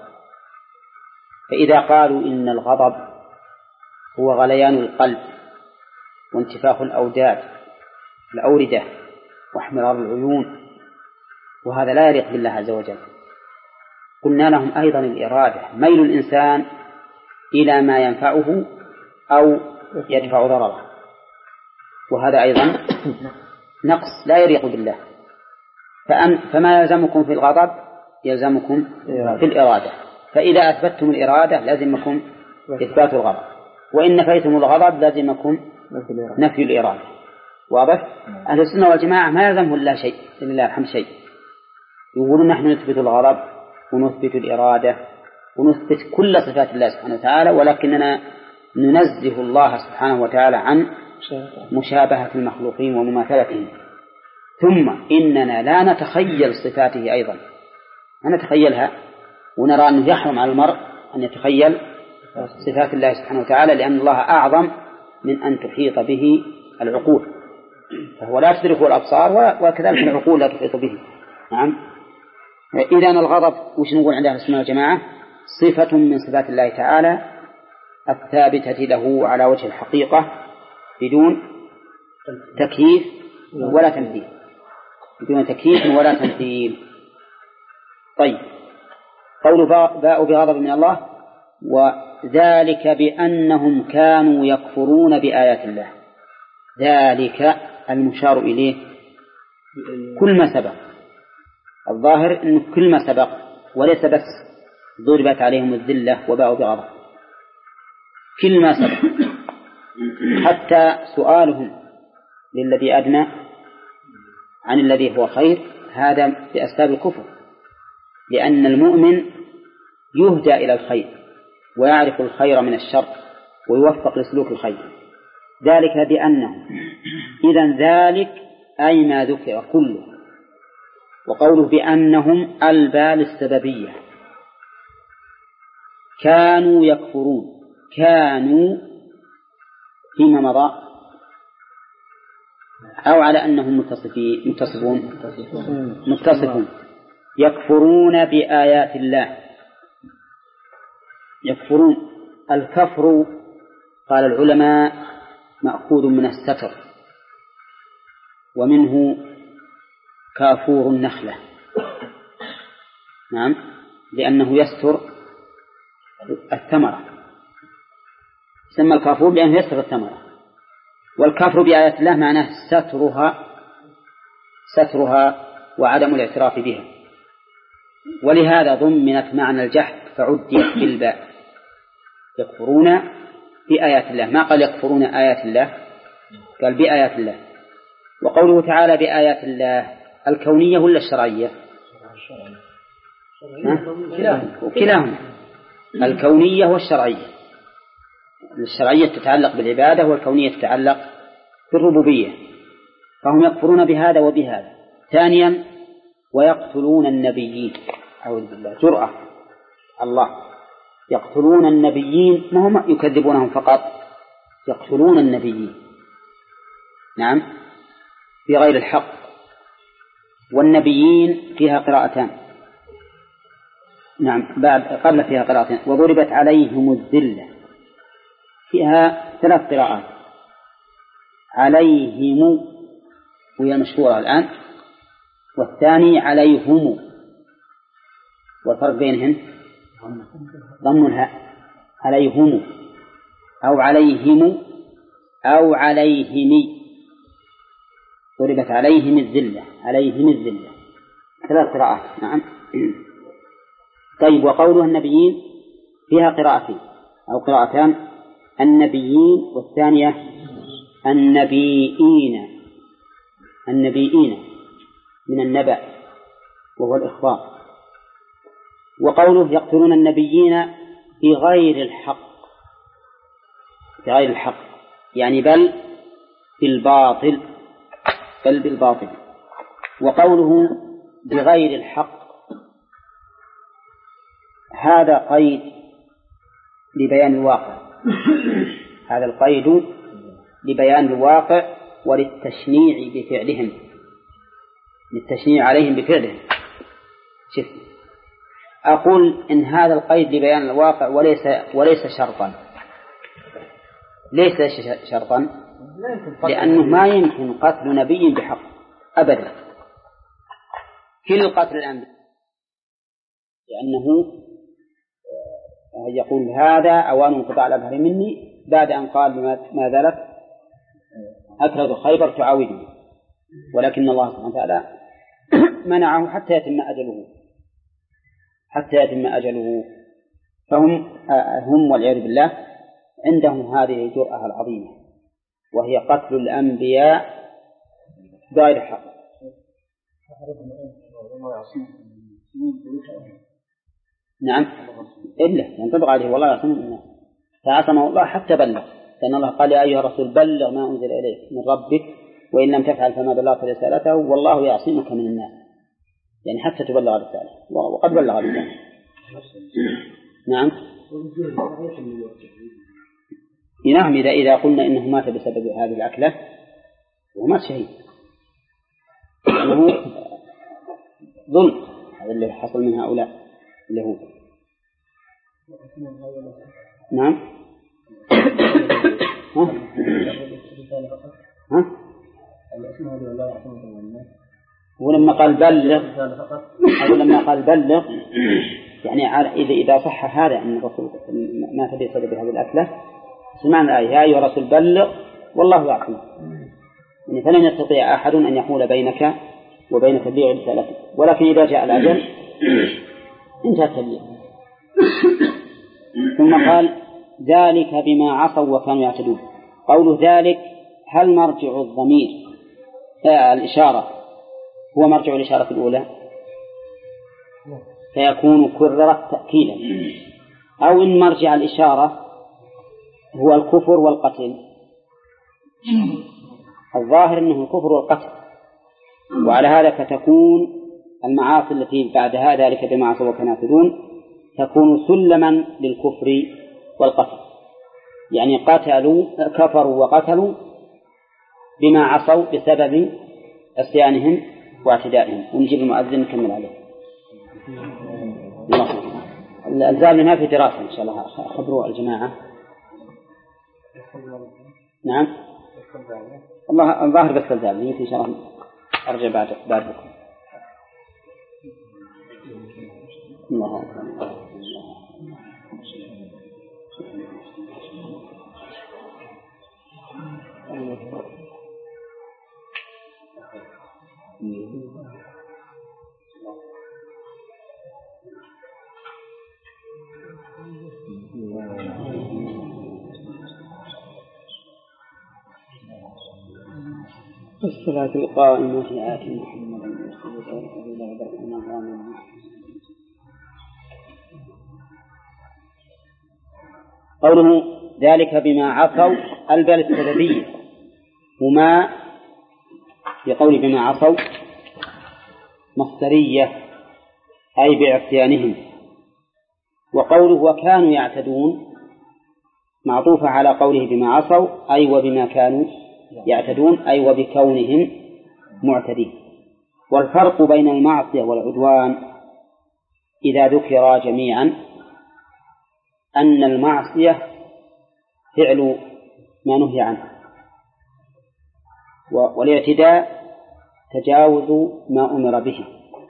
A: فإذا قالوا إن الغضب هو غليان القلب وانتفاخ الأوداد الأوردة واحمرار العيون، وهذا لا يليق بالله عز وجل، قلنا لهم أيضا الإرادة ميل الإنسان إلى ما ينفعه أو يدفع ضرره، وهذا أيضا نقص لا يليق بالله. فأن فما يلزمكم في الغضب يلزمكم في الإرادة. فإذا أثبتتم الإرادة لازمكم إثبات الغضب، وإن نفيتم الغضب لازمكم نفي الإرادة. واضح؟ أهل السنة والجماعة ما يلزمه إلا شيء لله الحمد شيء، يقولون نحن نثبت الغضب ونثبت الإرادة ونثبت كل صفات الله سبحانه وتعالى، ولكننا ننزه الله سبحانه وتعالى عن مشابهة المخلوقين ومماثلتهم. ثم إننا لا نتخيل صفاته أيضا، لا نتخيلها، ونرى أنه يحرم على المرء أن يتخيل صفات الله سبحانه وتعالى، لأن الله أعظم من أن تحيط به العقول، فهو لا تدركه الأبصار وكذلك العقول لا تحيط به. نعم. إذن الغضب وش نقول عند أهل السنة والجماعة؟ صفة من صفات الله تعالى الثابتة له على وجه الحقيقة بدون تكييف ولا تمثيل، بدون تكييف ولا تمثيل. طيب، قول باءوا بغضب من الله، وذلك بأنهم كانوا يكفرون بآيات الله. ذلك المشار إليه كل ما سبق، الظاهر أنه كل ما سبق، وليس بس ضربت عليهم الذلة وباءوا بغضب، كل ما سبق، حتى سؤالهم للذي أدنى عن الذي هو خير هذا بأسباب الكفر، لأن المؤمن يهدى إلى الخير ويعرف الخير من الشر ويوفق لسلوك الخير. ذلك بأنه إذن ذلك أي ما ذكر كله. وقوله بأنهم البال السببية كانوا يكفرون، كانوا فيما مضى أو على أنهم متصفين متصفون متصفون يكفرون بآيات الله. يكفرون، الكفر قال العلماء مأخوذ من الستر، ومنه كافور النخلة. نعم، لأنه يستر الثمرة، يسمى الكافور لأنه يستر الثمرة. والكفر بآيات الله معناه سترها سترها وعدم الاعتراف بها، ولهذا ضمنت معنى الجحد فعديت بالباء. يكفرون بآيات الله، ما قال يكفرون آيات الله، قال بآيات الله. وقوله تعالى بآيات الله الكونية ولا الشرعية؟ وكلاهما، الكونية والشرعية. الشرعية تتعلق بالعبادة والكونية تتعلق بالربوبية، فهم يكفرون بهذا وبهذا. ثانيا ويقتلون النبيين، أعوذ بالله، جرأة الله، يقتلون النبيين، ما هم يكذبونهم فقط، يقتلون النبيين، نعم، في غير الحق. والنبيين فيها قراءتان، نعم، بعد قبل فيها قراءتان. وضربت عليهم الذلة، فيها ثلاث قراءات، عليهم وهي مشهورة الآن، والثاني عليهم، والفرق بينهن ضم الهاء، عليهم أو عليهم أو عليهم، ضربت عليهم الذلة، عليهم الذلة، ثلاث قراءات، نعم. طيب، وقولها النبيين فيها قراءتين أو قراءتان، النبيين، والثانية النبيين، النبيين من النبأ وهو الإخبار. وقوله يقتلون النبيين بغير الحق، بغير الحق يعني بل بالباطل، بل بالباطل. وقوله بغير الحق هذا قيد لبيان الواقع، هذا القيد لبيان الواقع وللتشنيع بفعلهم، للتشنيع عليهم بفعلهم. شف. أقول إن هذا القيد لبيان الواقع وليس وليس شرطا. ليس شرطا لأنه ما يمكن قتل نبي بحق أبدا، كل قتل الأنبياء، لأنه يقول هذا أوان انقطاع الأبهر مني، بعد أن قال ما زالت أكرد خيبر تعاودني، ولكن الله سبحانه وتعالى منعه حتى يتم أجله، حتى يتم أجله. فهم هم والعياذ بالله عندهم هذه الجرأة العظيمة، وهي قتل الأنبياء بغير الحق. نعم، إلا ينطبق عليه والله يعصمه من الناس، فعصمه الله حتى بلغ، لأن الله قال يا أيها الرسول بلغ ما أنزل إليك من ربك وإن لم تفعل فما بلغت رسالته والله يعصمك من الناس، يعني حتى تبلغ الرسالة، وقد بلغ الرسالة. نعم. نعم، إذا إذا قلنا إنه مات بسبب هذه الأكلة ومات شهيد، لأنه ظلم هذا اللي حصل من هؤلاء اليهود. نعم. ها؟ ها؟ ولما قال بلغ، أو لما قال بلغ يعني إذا إذا صح هذا أن الرسول مات بسبب هذه الأكلة، سمعنا الآية يا أيها الرسول بلغ والله يعصمك، يعني فلن يستطيع أحد أن يحول بينك وبين تبليغ رسالتك، ولكن إذا جاء الأجل انتهى التبليغ. ثم قال ذلك بما عصوا وكانوا يعتدون. قوله ذلك هل مرجع الضمير آه الإشارة هو مرجع الإشارة الأولى فيكون كررت تأكيدا، أو إن مرجع الإشارة هو الكفر والقتل، الظاهر أنه الكفر والقتل، وعلى هذا فتكون المعاصي التي بعدها ذلك بما عصوا وكانوا يعتدون تكون سلما للكفر والقتل، يعني قتلوا كفروا وقتلوا بما عصوا بسبب عصيانهم واعتدائهم. ونجيب المؤذن نكمل عليه. الألزام ما في دراسة إن شاء الله، خبروا الجماعة. نعم الله الظاهر بس الألزام يمكن إن شاء الله أرجع بعد بعد بكم. الله أكبر. الصلاة القائمة في آت محمد قوله ذلك بما عصوا البل السببية، وما في قول بما عصوا مصدرية أي بعصيانهم، وقوله وكانوا يعتدون معطوفة على قوله بما عصوا أي وبما كانوا يعتدون أي وبكونهم معتدين. والفرق بين المعصية والعدوان إذا ذكرا جميعا أن المعصية فعل ما نهي عنه، والاعتداء تجاوز ما أمر به،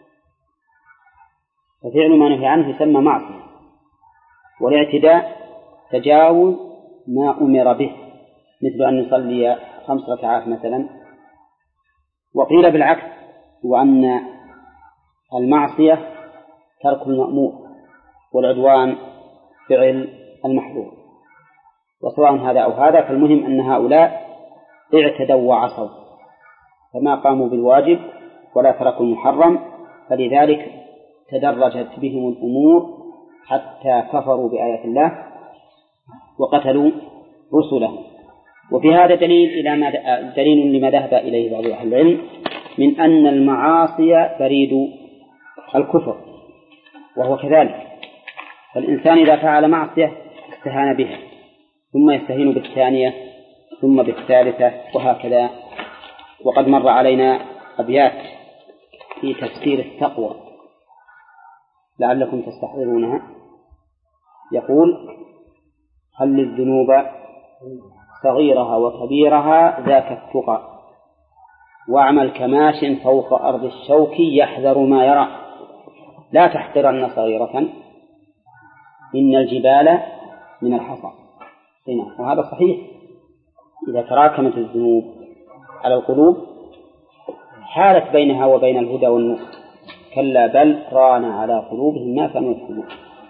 A: ففعل ما نهي عنه يسمى معصية، والاعتداء تجاوز ما أمر به، مثل أن نصلي خمس ركعات مثلا. وقيل بالعكس، وأن المعصية ترك المأمور والعدوان فعل المحظور. وسواء هذا أو هذا، فالمهم أن هؤلاء اعتدوا وعصوا، فما قاموا بالواجب ولا تركوا المحرم، فلذلك تدرجت بهم الأمور حتى كفروا بآيات الله وقتلوا رسله. وفي هذا دليل إلى ما دليل لما ذهب إليه بعض أهل العلم من أن المعاصي بريد الكفر، وهو كذلك. فالإنسان إذا فعل معصية استهان بها، ثم يستهين بالثانية، ثم بالثالثة، وهكذا. وقد مر علينا أبيات في تفسير التقوى لعلكم تستحضرونها. يقول: خل الذنوب صغيرها وكبيرها ذاك التقى، واعمل كماش فوق أرض الشوك يحذر ما يرى، لا تحقرن صغيرة إن الجبال من الحصى. وهذا صحيح، إذا تراكمت الذنوب على القلوب حالت بينها وبين الهدى والنور، كلا بل ران على قلوبهم ما كانوا يكسبون.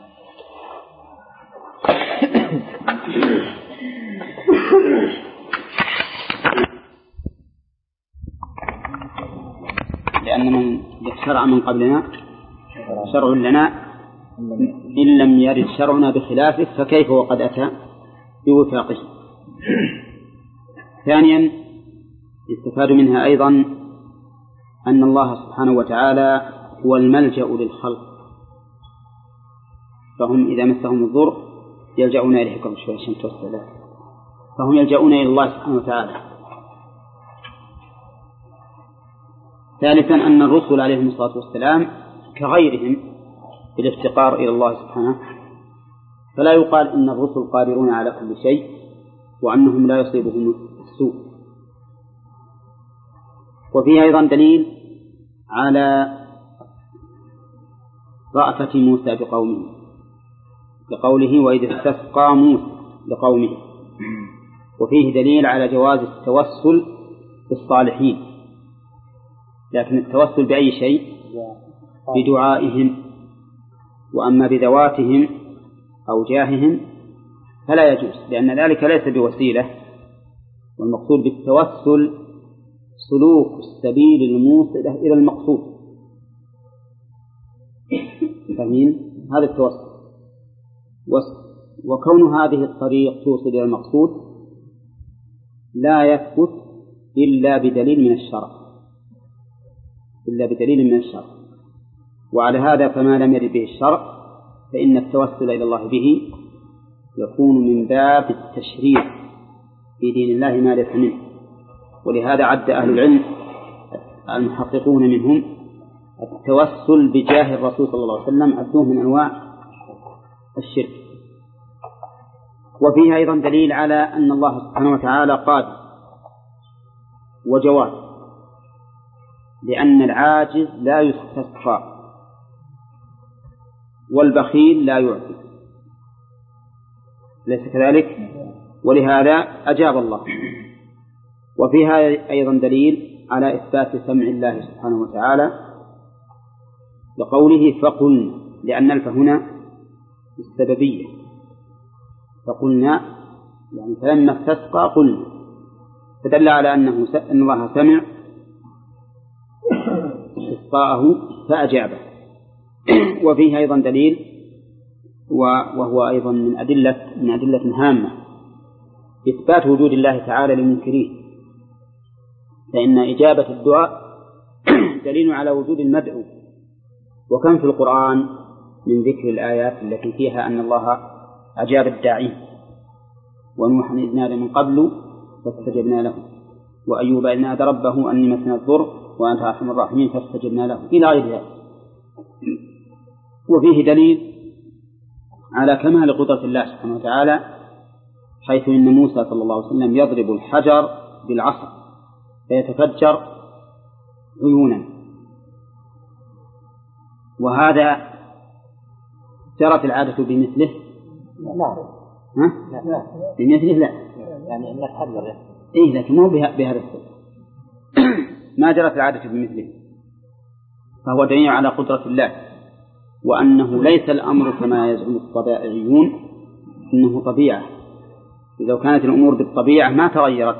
A: لأن من شرع من قبلنا شرع لنا إن لم يرد شرعنا بخلافه، فكيف وقد أتى بوفاقه. ثانيا يستفاد منها أيضا أن الله سبحانه وتعالى هو الملجأ للخلق، فهم إذا مسهم الضر يلجؤون إليه قبل شوية عشان توصل، فهم يلجؤون إلى الله سبحانه وتعالى. ثالثا أن الرسل عليهم الصلاة والسلام كغيرهم بالافتقار إلى الله سبحانه، فلا يقال إن الرسل قادرون على كل شيء وأنهم لا يصيبهم السوء. وفيه أيضا دليل على رأفة موسى بقومه، لقوله وإذ استسقى موسى لقومه. وفيه دليل على جواز التوسل بالصالحين، لكن التوسل بأي شيء؟ بدعائهم، وأما بذواتهم أو جاههم فلا يجوز، لأن ذلك ليس بوسيلة. والمقصود بالتوسل سلوك السبيل الموصلة إلى المقصود، فاهمين؟ هذا التوسل. وكون هذه الطريق توصل إلى المقصود لا يثبت إلا بدليل من الشرع، إلا بدليل من الشرع. وعلى هذا فما لم يرد به الشرع فإن التوسل إلى الله به يكون من باب التشريع في دين الله ما ليس منه. ولهذا عد أهل العلم المحققون منهم التوسل بجاه الرسول صلى الله عليه وسلم عدوه من أنواع الشرك. وفيها أيضا دليل على أن الله سبحانه وتعالى قادر وجواد، لأن العاجز لا يستسقى والبخيل لا يعطي، ليس كذلك؟ ولهذا أجاب الله. وفيها أيضا دليل على إثبات سمع الله سبحانه وتعالى لقوله فقلنا، لأن الف هنا السببية، فقلنا يعني فلما استسقى قلنا، فدل على أنه س... أن الله سمع استسقاءه فأجابه. وفيه أيضا دليل وهو أيضا من أدلة من أدلة هامة إثبات وجود الله تعالى للمنكرين، فإن إجابة الدعاء دليل على وجود المدعو. وكم في القرآن من ذكر الآيات التي فيها أن الله أجاب الداعين، ونوحا إذ نادى من قبل فاستجبنا له، وأيوب إذ نادى ربه أني مسني الضر وأنت أرحم الراحمين فاستجبنا له، إلى غير ذلك. وفيه دليل على كمال قدرة الله سبحانه وتعالى، حيث إن موسى صلى الله عليه وسلم يضرب الحجر بالعصا فيتفجر عيونا، وهذا جرت العادة بمثله؟
B: لا.
A: ها؟
B: لا.
A: بمثله لا.
B: يعني الناس حذر.
A: إيه، لكن مو بهذا السبب. ما جرت العادة بمثله، فهو دليل على قدرة الله، وأنه ليس الأمر كما يزعم الطبائعيون إنه طبيعة. إذا كانت الأمور بالطبيعة ما تغيرت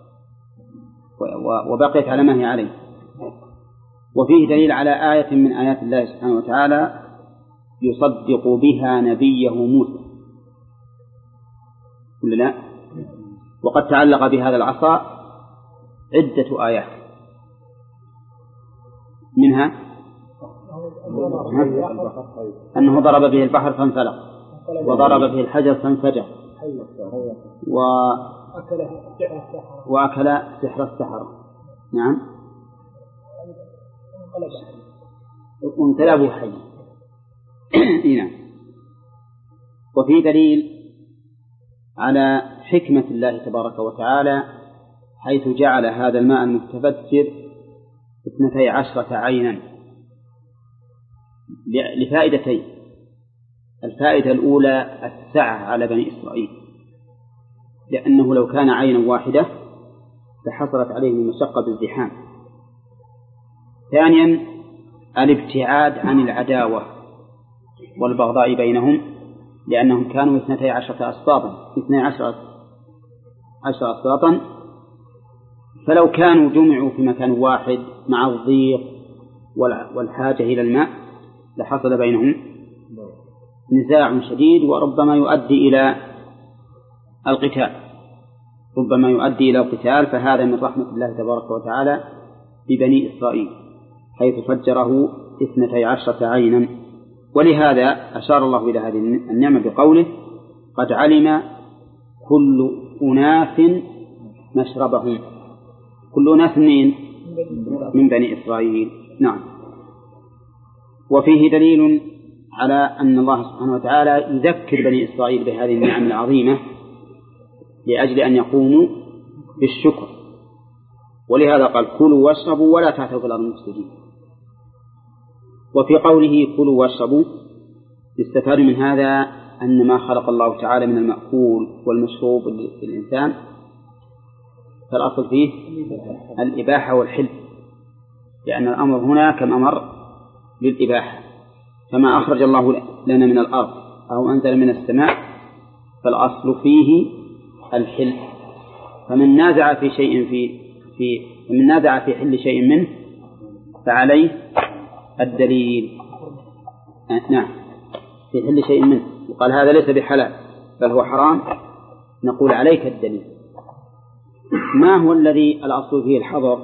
A: وبقيت على ما هي عليه. وفيه دليل على آية من آيات الله سبحانه وتعالى يصدق بها نبيه موسى، ولا لا؟ وقد تعلق بهذا العصا عدة آيات، منها أنه ضرب به البحر فانفلق، وضرب به الحجر فانفجر، و... وأكل سحر السحرة. نعم، وانقلبوا حي. نعم. وفي دليل على حكمة الله تبارك وتعالى حيث جعل هذا الماء المتفجر اثنتي عشرة عينا لفائدتين. الفائدة الأولى السعة على بني إسرائيل، لأنه لو كان عينا واحدة لحصلت عليهم المشقة بالزحام. ثانيا الابتعاد عن العداوة والبغضاء بينهم، لأنهم كانوا اثنتي عشرة أسباطا اثني عشر عشر أسباطا، فلو كانوا جمعوا في مكان واحد مع الضيق والحاجة إلى الماء لحصل بينهم نزاع شديد، وربما يؤدي إلى القتال ربما يؤدي إلى القتال فهذا من رحمة الله تبارك وتعالى ببني إسرائيل حيث فجره اثنتي عشرة عينا. ولهذا أشار الله إلى هذه النعمة بقوله قد علم كل أناس مشربهم. كل أناس من من بني إسرائيل. نعم. وفيه دليل على أن الله سبحانه وتعالى يذكر بني إسرائيل بهذه النعم العظيمة لأجل أن يقوموا بالشكر، ولهذا قال كلوا واشربوا ولا تعثوا في الأرض مفسدين. وفي قوله كلوا واشربوا يستفاد من هذا أن ما خلق الله تعالى من المأكول والمشروب للإنسان فالأصل فيه الإباحة والحل، لأن الأمر هنا كما أمر للإباحة، فما أخرج الله لنا من الأرض أو أنزل من السماء فالأصل فيه الحل. فمن نازع في شيء في في من نازع في حل شيء منه فعليه الدليل. نعم، في حل شيء منه وقال هذا ليس بحلال بل هو حرام، نقول عليك الدليل. ما هو الذي الأصل فيه الحظر؟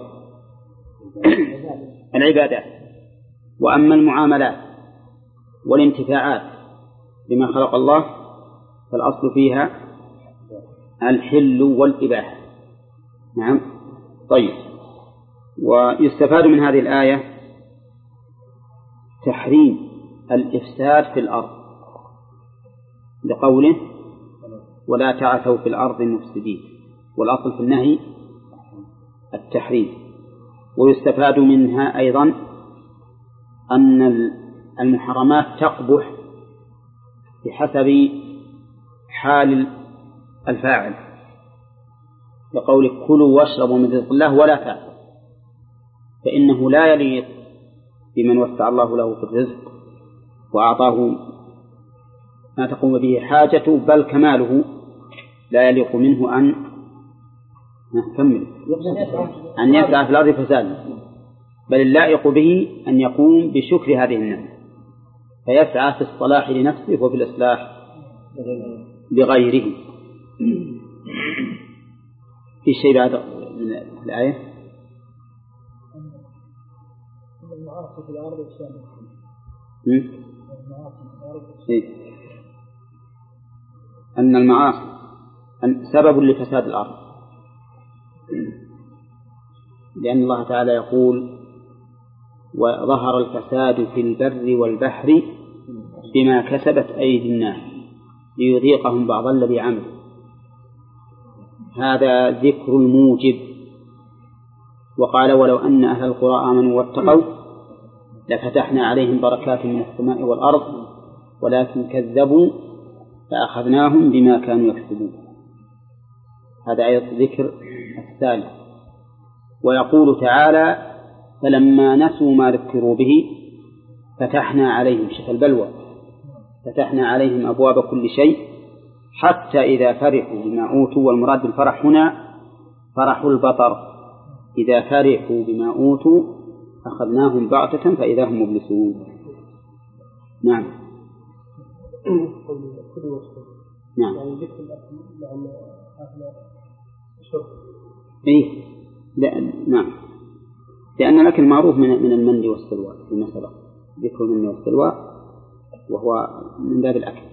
A: العبادات. وأما المعاملات والانتفاعات بما خلق الله فالأصل فيها الحل والإباحة. نعم. طيب. ويستفاد من هذه الآية تحريم الإفساد في الأرض لقوله ولا تعثوا في الأرض مفسدين، والأصل في النهي التحريم. ويستفاد منها أيضا أن المحرمات تقبح بحسب حال الفاعل، لقول كلوا واشربوا من رزق الله ولا تعثوا، فإنه لا يليق بمن وسع الله له في الرزق وأعطاه ما تقوم به حاجته بل كماله، لا يليق منه أن نكمل أن يسعى في الأرض فسادا، بل اللائق به أن يقوم بشكر هذه النعمة فيسعى في الصلاح لنفسه وفي الإصلاح لغيره. في شيء بعد من الآية؟
D: المعاصي في الأرض
A: إيه؟ أن المعاصي سبب لفساد الأرض، لأن الله تعالى يقول وظهر الفساد في البر والبحر بما كسبت أيدي الناس ليذيقهم بعض الذي عملوا. هذا ذكر الموجب. وقال ولو أن أهل القرى آمنوا واتقوا لفتحنا عليهم بركات من السماء والأرض ولكن كذبوا فأخذناهم بما كانوا يكسبون. هذا آية ذكر الثالث. ويقول تعالى فلما نسوا ما ذكروا به فتحنا عليهم شف البلوى فتحنا عليهم أبواب كل شيء حتى إذا فرحوا بما أوتوا. والمراد بالفرح هنا فرح البطر. إذا فرحوا بما أوتوا أخذناهم بغتة فإذا هم مبلسون. نعم نعم إيه لا نعم، لأن الأكل معروف من من المن والسلوى في المسألة، ذكر المن والسلوى وهو من باب الأكل.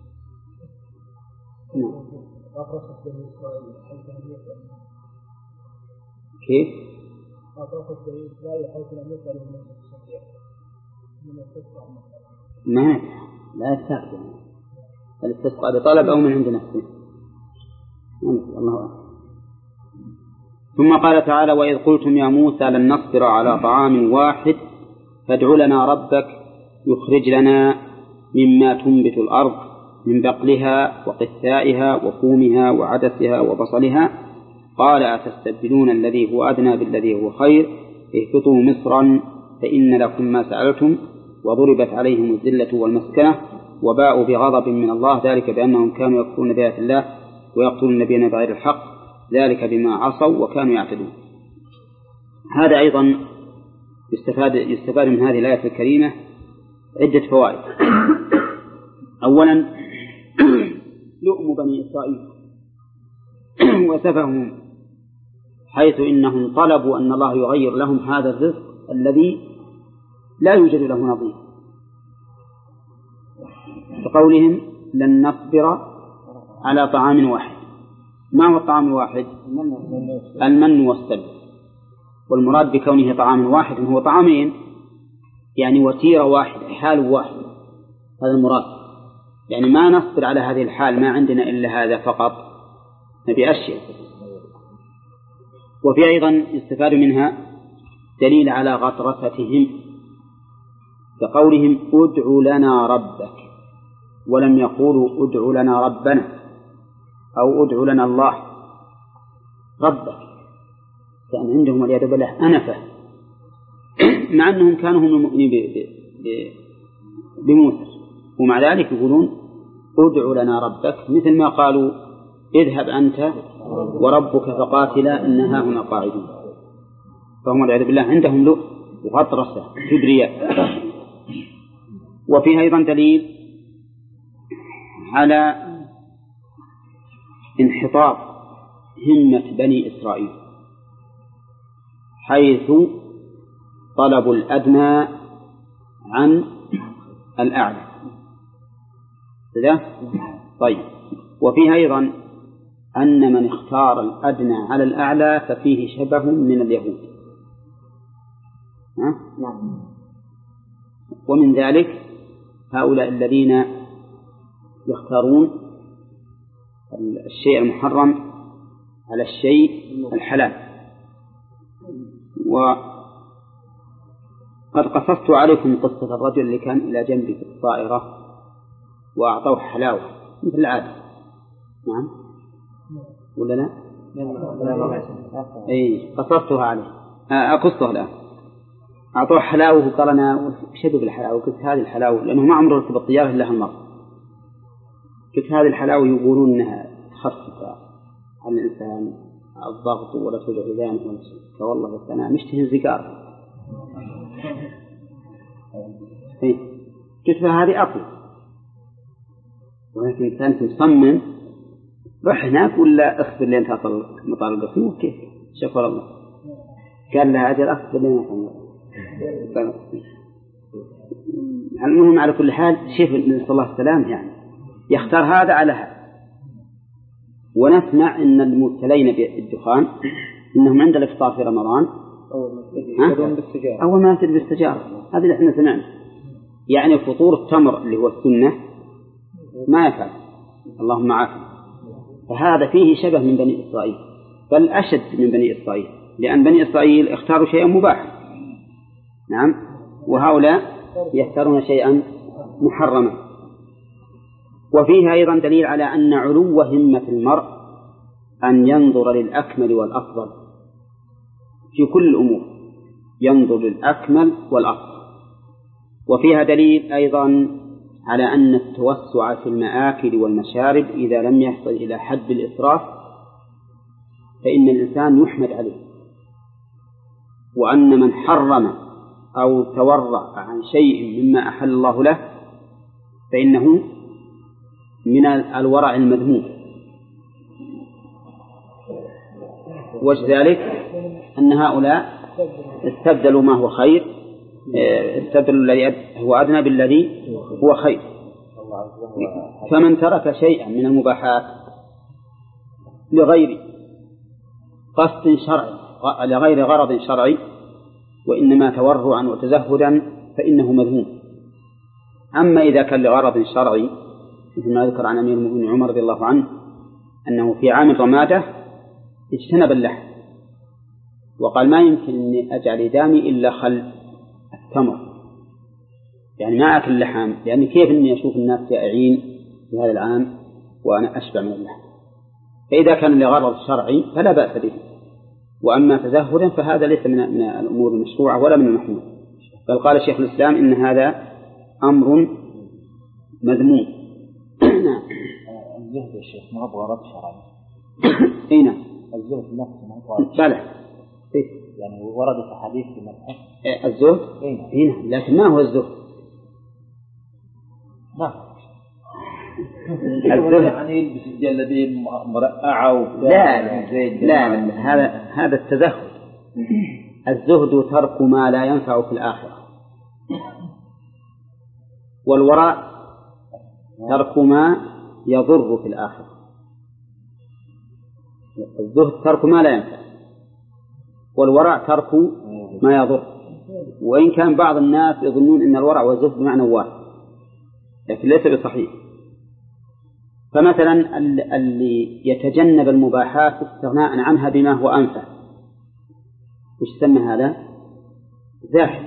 A: نعم. كيف؟ ما لا يستحق الاستسقاء بطلب أو من عند نفسه. الله أكبر. ثم قال تعالى وإذ قلتم يا موسى لن نصبر على طعام واحد فادع لنا ربك يخرج لنا مما تنبت الأرض من بقلها وقثائها وفومها وعدسها وبصلها قال أتستبدلون الذي هو أدنى بالذي هو خير اهبطوا مصرا فإن لكم ما سألتم وضربت عليهم الذلة والمسكنة وباءوا بغضب من الله ذلك بأنهم كانوا يكفرون بآيات الله ويقتلون النبيين بغير الحق ذلك بما عصوا وكانوا يعتدون. هذا أيضا يستفاد, يستفاد من هذه الآية الكريمة عدة فوائد. أولا لؤم بني إسرائيل وسفههم، حيث إنهم طلبوا أن الله يغير لهم هذا الرزق الذي لا يوجد له نظير، بقولهم لن نصبر على طعام واحد. ما هو الطعام الواحد؟ المن والسلوى. والمراد بكونه طعام واحد هو طعامين، يعني وتيرة واحدة، حال واحد، هذا المراد. يعني ما نصبر على هذه الحال، ما عندنا إلا هذا فقط، نبي أشياء. وفي أيضا يستفاد منها دليل على غطرستهم كقولهم ادع لنا ربك، ولم يقولوا ادع لنا ربنا أو ادع لنا الله، ربك، كان عندهم والعياذ بالله أنفة، مع أنهم كانوا هم المؤمنين بموسى، ومع ذلك يقولون ادع لنا ربك، مثل ما قالوا اذهب أنت وربك فقاتلا إنها هنا قاعدون. فهم والعياذ بالله عندهم لؤم وغطرسة كبرياء. وفيها أيضا دليل على انحطاط همة بني إسرائيل، حيث طلبوا الأدنى عن الأعلى. كذا؟ طيب. وفيها أيضا أن من اختار الأدنى على الأعلى ففيه شبه من اليهود. ها؟ ومن ذلك هؤلاء الذين يختارون الشيء المحرم على الشيء الحلال. وقد قصصت عليكم قصة الرجل اللي كان إلى جنبي في الطائرة وأعطوه حلاوة مثل العادة. نعم ولا لا؟ أي قصصتها عليه، أقصها الآن. أعطوه حلاوة وقال أنا شدوا بالحلاوة، قلت هذه الحلاوة لأنه ما عمره ركب الطيارة إلا هالمرة، قلت هذه الحلاوة يقولون أنها تخفف عن الإنسان الضغط ولا توجع إذانه ولا شيء، فوالله بس أنا مشتهي الزقار. قلت هذه أقوى، ولكن كانت مصمم روح هناك ولا اصبر لين تصل مطار القصيم وكيف شكر الله قال لها أجل أصبر لين تصل. المهم على كل حال شيخ النبي صلى الله عليه وسلم يعني يختار هذا على هذا. ونسمع أن المبتلين بالدخان إنهم عند الإفطار في رمضان أول ما يأتي بالسجارة. هذا اللي احنا سمعنا يعني فطور التمر اللي هو السنة ما يفعل اللهم عافية. فهذا فيه شبه من بني إسرائيل بل أشد من بني إسرائيل لأن بني إسرائيل اختاروا شيئا مباحا نعم وهؤلاء يختارون شيئا محرما. وفيها أيضا دليل على أن علو همة المرء أن ينظر للأكمل والأفضل في كل الأمور ينظر للأكمل والأفضل. وفيها دليل أيضا على أن التوسع في المآكل والمشارب إذا لم يصل إلى حد الإسراف فإن الإنسان يحمد عليه. وأن من حرم أو تورع عن شيء مما أحل الله له فإنه من الورع المذموم. وذلك أن هؤلاء استبدلوا ما هو خير استبدلوا الذي هو أدنى بالذي هو خير. فمن ترك شيئا من المباحات لغير قصد شرعي لغير غرض شرعي وإنما تورعا وتزهدا فإنه مذموم. أما إذا كان لغرض شرعي مثل ما ذكر عن أمير المؤمنين عمر رضي الله عنه أنه في عام الرمادة اجتنب اللحم وقال ما يمكن أني أجعل دامي إلا خل التمر يعني ما أكل اللحم لأن كيف أني أشوف الناس جائعين في هذا العام وأنا أشبع من اللحم. فإذا كان لغرض شرعي فلا بأس به. وأما تزهدا فهذا ليس من الأمور المشروعة ولا من المحمود. بل قال شيخ الإسلام إن هذا أمر مذموم. نعم
B: الزهد يا شيخ ما هو غرض شرعي.
A: اي نعم
B: الزهد نفسه ما هو غرض
A: شرعي
B: يعني ورد في حديث في مدحه
A: الزهد اي نعم لكن ما هو الزهد
B: نعم
A: الزهد
B: يعني يلبس الجلابيه مرقعه
A: لا لا هذا هذا التزهد. الزهد ترك ما لا ينفع في الآخرة والوراء ترك ما يضر في الآخرة. الزهد ترك ما لا ينفع والورع ترك ما يضر. وإن كان بعض الناس يظنون أن الورع والزهد بمعنى واحد لكن ليس بصحيح. فمثلا اللي يتجنب المباحات استغناء عنها بما هو أنفع وش سمى هذا؟ زاهد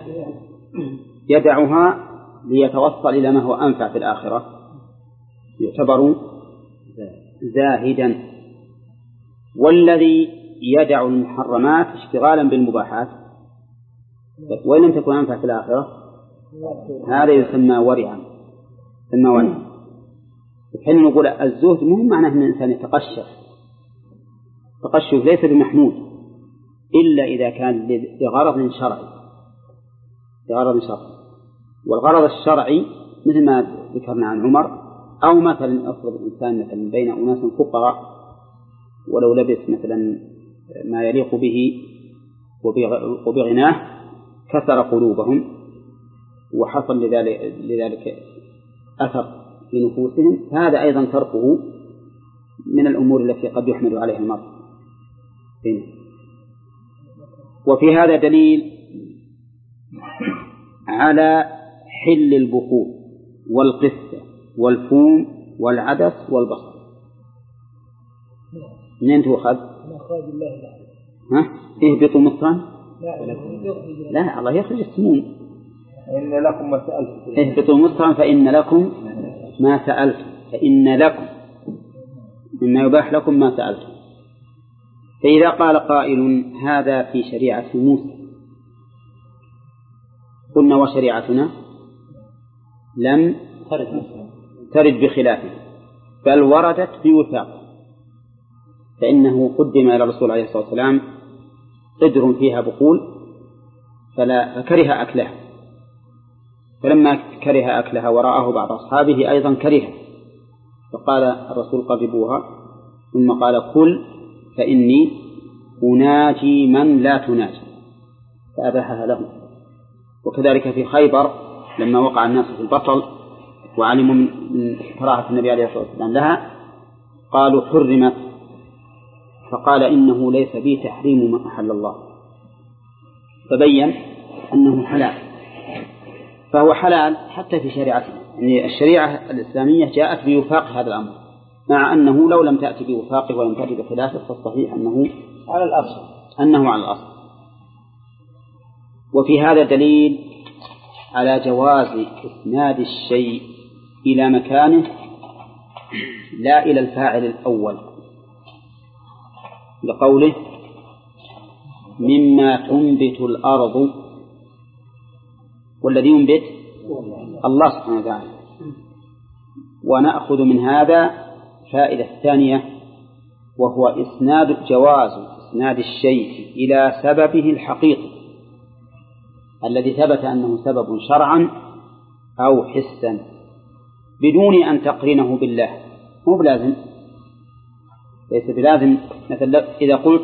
A: يدعها ليتوصل إلى ما هو أنفع في الآخرة يعتبر زاهدا. والذي يدع المحرمات اشتغالا بالمباحات وإن لم تكن أنفع في الآخرة هذا يسمى ورعا يسمى ورعا. حين نقول الزهد مهم معناه أن الإنسان يتقشف. تقشف ليس بمحمود إلا إذا كان لغرض شرعي لغرض شرعي. والغرض الشرعي مثل ما ذكرنا عن عمر أو مثلا أفرض الإنسان مثلا بين أناس فقراء ولو لبس مثلا ما يليق به وبغناه كسر قلوبهم وحصل لذلك, لذلك أثر في نفوسهم. هذا أيضا تركه من الأمور التي قد يحمل عليها المرء. وفي هذا دليل على حل البخور والقسة والفوم والعدس والبصل. منين تؤخذ؟ ها؟ اهبطوا مصرا؟ لا الله يخرج السموم.
B: إن لكم ما سألتم.
A: اهبطوا مصرا فإن لكم ما سألتم فإن لكم مما يباح لكم ما سألتم. فإذا قال قائل هذا في شريعة موسى قلنا وشريعتنا لم ترد بخلافه بل وردت بوثاق. فإنه قدم إلى الرسول عليه الصلاة والسلام قدر فيها بقول فلا فكره أكلها فلما كره أكلها ورآه بعض أصحابه أيضا كره فقال الرسول قربوها ثم قال كل فإني أناجي من لا تناجي فأباحها له. وكذلك في خيبر لما وقع الناس في البطل وعلموا من كراهة النبي عليه الصلاة والسلام لها قالوا حرمت، فقال إنه ليس بي تحريم ما أحل الله، فبين أنه حلال، فهو حلال حتى في شريعتنا. يعني الشريعة الإسلامية جاءت بوفاق هذا الأمر، مع أنه لو لم تأتي بوفاقه ولم تأتي بخلافه فالصحيح أنه
B: على الأصل
A: أنه على الأصل. وفي هذا دليل على جواز إسناد الشيء إلى مكانه لا إلى الفاعل الأول، لقوله مما تنبت الأرض، والذي ينبت الله سبحانه وتعالى. ونأخذ من هذا فائدة ثانية، وهو إسناد جواز إسناد الشيء إلى سببه الحقيقي الذي ثبت أنه سبب شرعا أو حسا بدون أن تقرنه بالله. مو بلازم، ليس بلازم. مثلا إذا قلت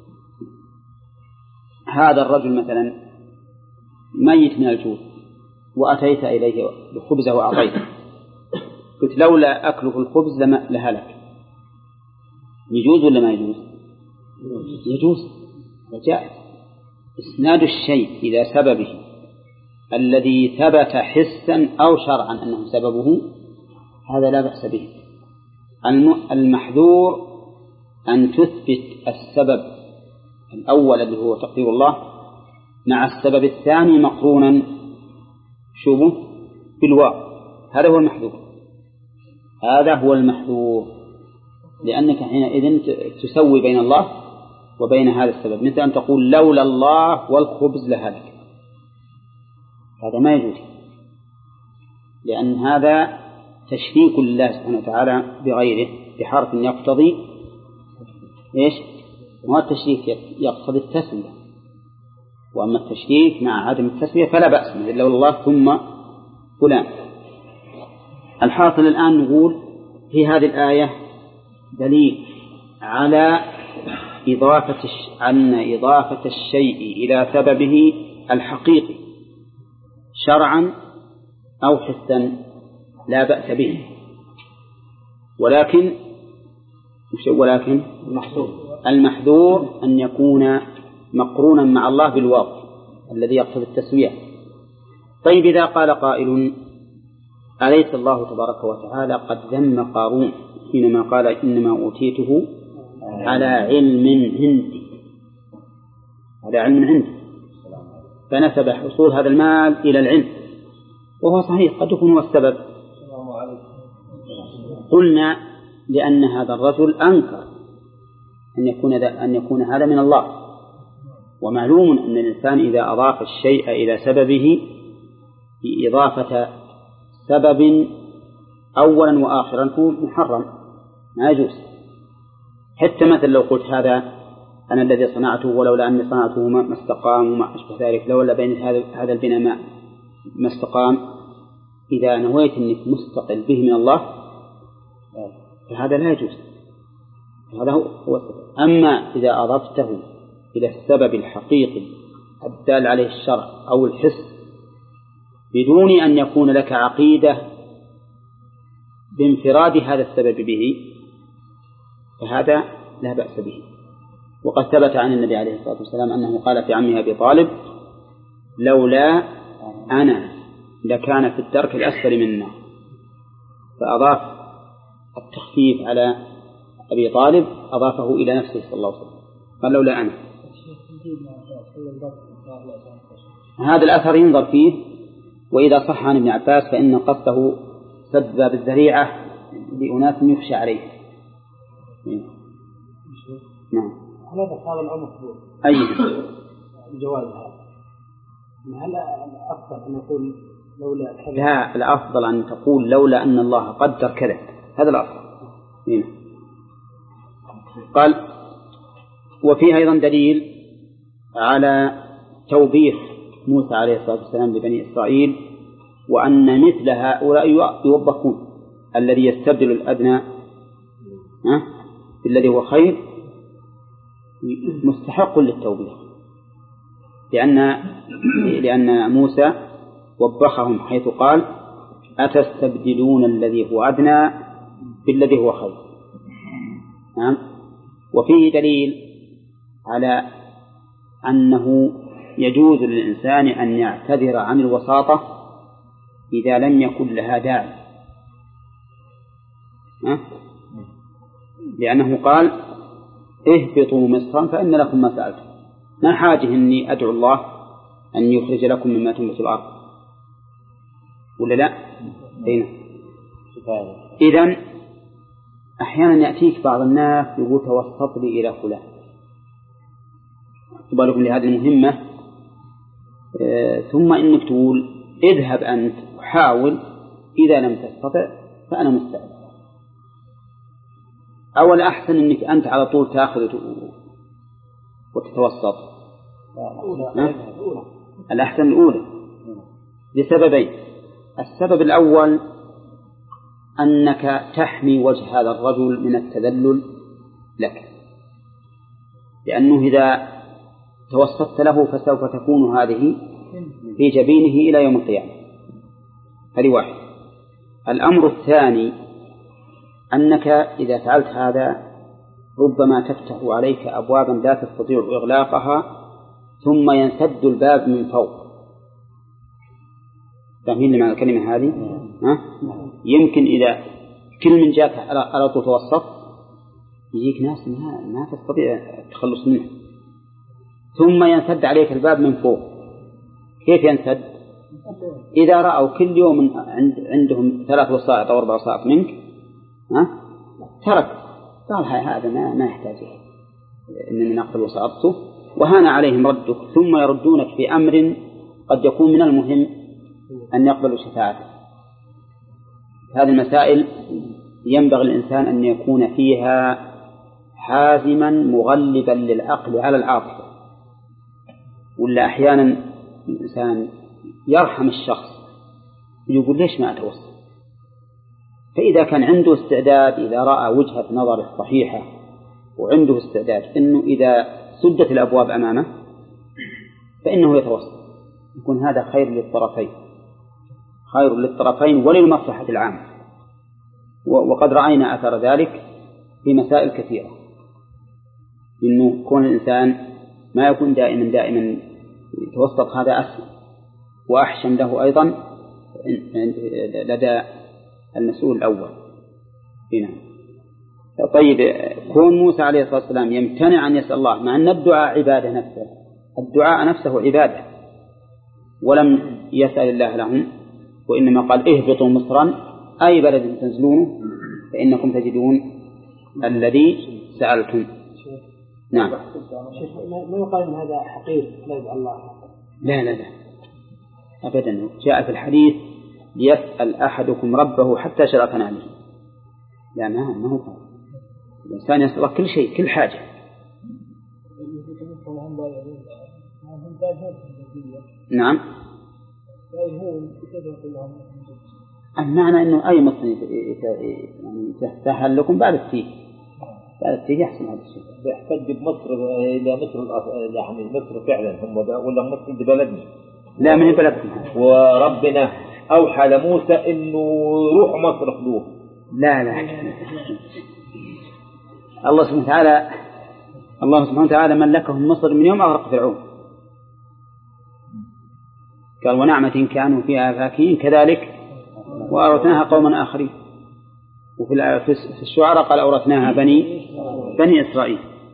A: هذا الرجل مثلا ميت من الجوع وأتيت إليه بخبزه وأعطيته، قلت لولا أكله الخبز لما لهلك، يجوز ولا ما يجوز؟ يجوز. وجاء إسناد الشيء إلى سببه الذي ثبت حسا أو شرعا أنه سببه، هذا لا بأس به. المحذور أن تثبت السبب الأول الذي هو تقدير الله مع السبب الثاني مقرونا شبه بالواو، هذا هو المحذور، هذا هو المحذور، لأنك حينئذ تسوي بين الله وبين هذا السبب، مثل أن تقول لولا الله والخبز لهلك، هذا ما يجوز، لأن هذا تشريك لله سبحانه وتعالى بغيره بحرف يقتضي إيش؟ ما التشريك يقتضي التسمية، وأما التشريك مع عدم التسمية فلا بأس به، لولا الله ثم فلان. الحاصل الآن نقول في هذه الآية دليل على إضافة أن إضافة الشيء إلى سببه الحقيقي شرعا أو حسا لا بأس به، ولكن ولكن المحذور أن يكون مقرونا مع الله بالواو الذي يقتضي التسوية. طيب إذا قال قائل أليس الله تبارك وتعالى قد ذم قارون حينما قال إنما أوتيته على علم عندي، على علم عندي، فنسب حصول هذا المال إلى العلم، وهو صحيح قد يكون هو السبب. قلنا لأن هذا الرجل أنكر أن يكون أن يكون هذا من الله، ومعلوم أن الإنسان إذا أضاف الشيء إلى سببه بإضافة سبب أولا وآخرا هو محرم ما يجوز. حتى مثل لو قلت هذا أنا الذي صنعته ولولا أني صنعته ما استقام وما أشبه ذلك، لولا بين هذا هذا البناء ما استقام، إذا نويت أنك مستقل به من الله فهذا لا يجوز، هذا هو السبب. أما إذا أضفته إلى السبب الحقيقي الدال عليه الشرع أو الحس بدون أن يكون لك عقيدة بانفراد هذا السبب به فهذا لا بأس به. وقد ثبت عن النبي عليه الصلاة والسلام أنه قال في عمه أبي طالب لولا أنا لكان في الدرك الأسفل من النار، فأضاف التخفيف على أبي طالب أضافه إلى نفسه صلى الله عليه وسلم، قال لولا أنا. هذا الأثر ينظر فيه، وإذا صح عن ابن عباس فإن قصده سد باب الذريعة لأناس يخشى عليه. نعم.
D: هذا الأمر مفضول.
A: أي
D: الجواز هذا. هل الأفضل أن نقول لولا كذا؟
A: لا، الأفضل أن تقول لولا أن الله قدر كذا، هذا الأفضل. هنا. قال وفيه أيضا دليل على توبيخ موسى عليه الصلاة والسلام لبني إسرائيل، وأن مثل هؤلاء يوبخون، الذي يستبدل الأدنى بالذي هو خير مستحق للتوبيخ، لأن لأن موسى وبخهم حيث قال أتستبدلون الذي هو أدنى بالذي هو خير. نعم. وفيه دليل على أنه يجوز للإنسان أن يعتذر عن الوساطة إذا لم يكن لها داعي، لأنه قال اهبطوا مصرا فإن لكم ما سألتم، ما حاجة إني أدعو الله أن يخرج لكم مما تنبت الأرض ولا لا؟ هنا إذن أحيانا يأتيك بعض الناس يقول توسط لي إلى فلان، تبالكم لهذه المهمة، آه ثم إنك تقول اذهب أنت وحاول، إذا لم تستطع فأنا مستعد. أو الأحسن أنك أنت على طول تأخذ وتتوسط. الأحسن الأولى لسببين. السبب الأول أنك تحمي وجه هذا الرجل من التذلل لك، لأنه إذا توسطت له فسوف تكون هذه في جبينه إلى يوم القيامة. هذه واحد. الأمر الثاني أنك إذا فعلت هذا ربما تفتح عليك أبوابا لا تستطيع إغلاقها ثم ينسد الباب من فوق. فاهمين معنى الكلمة هذه؟ ها؟ يمكن إذا كل من جاك على طول توسط يجيك ناس ما, ما تستطيع التخلص منه، ثم ينسد عليك الباب من فوق. كيف ينسد؟ إذا رأوا كل يوم عند عندهم ثلاث وسائط أو أربع وسائط منك، ها؟ ترك قال هذا ما ما يحتاج إنني نقبل وسائطه، وهان عليهم ردك، ثم يردونك في أمر قد يكون من المهم أن يقبلوا شفاعته. هذه المسائل ينبغي الإنسان أن يكون فيها حازما مغلبا للعقل على العاطفة، ولا أحيانا الإنسان يرحم الشخص يقول ليش ما أتوسط؟ فإذا كان عنده استعداد، إذا رأى وجهة نظر صحيحة وعنده استعداد أنه إذا سدت الأبواب أمامه فإنه يتوسط، يكون هذا خير للطرفين، خير للطرفين وللمصلحة العامة. وقد رأينا أثر ذلك في مسائل كثيرة، إنه كون الإنسان ما يكون دائما دائما يتوسط، هذا أسهل وأحشم له أيضا لدى المسؤول الأول. هنا طيب، كون موسى عليه الصلاة والسلام يمتنع أن يسأل الله، مع أن الدعاء عبادة نفسه، الدعاء نفسه عبادة، ولم يسأل الله لهم، وإنما قال اهبطوا مصرا أي بلد تنزلونه فإنكم تجدون الذي سألتم. نعم.
D: ما يقال أن هذا حقير لا يدعى الله؟
A: لا لا لا أبدا. جاء في الحديث ليسأل أحدكم ربه حتى شرف نعله. لا ما ما هو قال. الإنسان يسأل كل شيء كل حاجة. نعم. المعنى أنه أي مصر يعني تسهل لكم بعد التيه، بعد التيه يحصل هذا الشيء.
B: يحتج بمصر إلى مصر يعني مصر فعلا هم ولا مصر دي بلدنا؟
A: لا من بلدنا.
B: وربنا أوحى لموسى إنه روح مصر خذوه.
A: لا لا الله سبحانه وتعالى الله سبحانه وتعالى ملكهم مصر من يوم أغرق فرعون. قال ونعمة كانوا فيها فاكهين كذلك وأورثناها قوما آخرين. وفي في الشعراء قال أورثناها بني بني إسرائيل.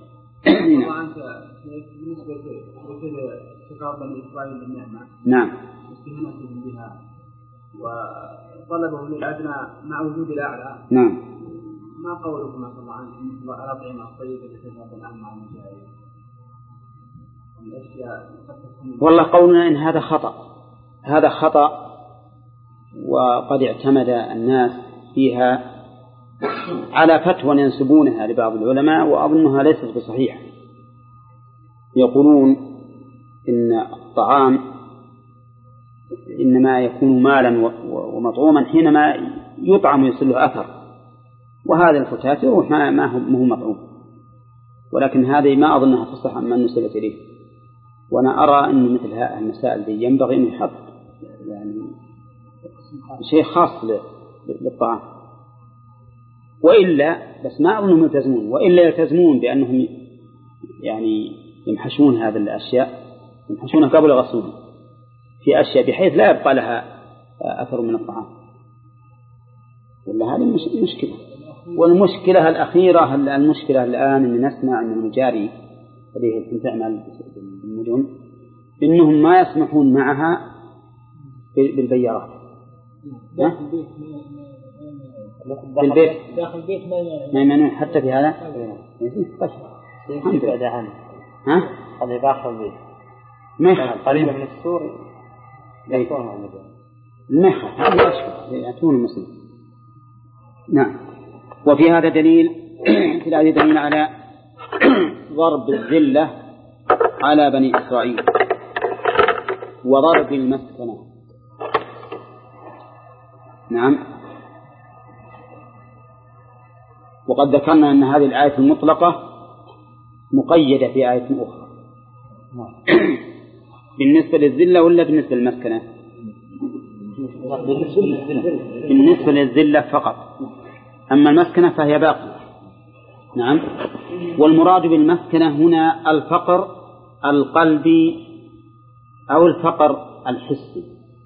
D: بالنسبة لخطاب بني إسرائيل بالنعمة،
A: نعم،
D: استهانتهم بها وطلبهم للأدنى مع وجود الأعلى.
A: نعم.
D: ما قولكم صلى الله عليه وسلم على طعام الطيب التي تذهب الآن مع المجاهدين؟
A: والله قولنا إن هذا خطأ، هذا خطأ، وقد اعتمد الناس فيها على فتوى ينسبونها لبعض العلماء وأظنها ليست بصحيحة. يقولون إن الطعام إنما يكون مالا ومطعوما حينما يطعم ويصل له أثر، وهذا الفتات يروح ما ما هو ما هو مطعوم، ولكن هذه ما أظنها تصح أما نسبت إليه. وأنا أرى أن مثل هذه المسائل دي ينبغي أن يحط يعني شيء خاص للطعام، وإلا بس ما أظنهم يلتزمون، وإلا يلتزمون بأنهم يعني يمحشون هذه الأشياء، يمحشونها قبل غسلها في أشياء بحيث لا يبقى لها أثر من الطعام، ولا هذه مش مشكلة. والمشكلة الأخيرة المشكلة الآن أن نسمع أن المجاري التي تعمل بالمدن إنهم ما يسمحون معها بالبيارات في البيت،
E: داخل البيت
A: ما يمنعون حتى في هذا.
F: يبعد عنه
A: ها؟
F: قد يدخل البيت
A: ميخ
F: قريبا من السور يكون المجال
A: الميخ هذا أشهر يأتون المسلم. نعم. وفي هذا دليل في هذا دليل على ضرب الذلة على بني إسرائيل وضرب المسكنة. نعم. وقد ذكرنا أن هذه الآية المطلقة مقيدة في آية أخرى بالنسبة للذلة ولا بالنسبة للمسكنة؟ بالنسبة للذلة فقط، أما المسكنة فهي باقية. نعم. والمراد بالمسكنة هنا الفقر القلبي أو الفقر الحسي،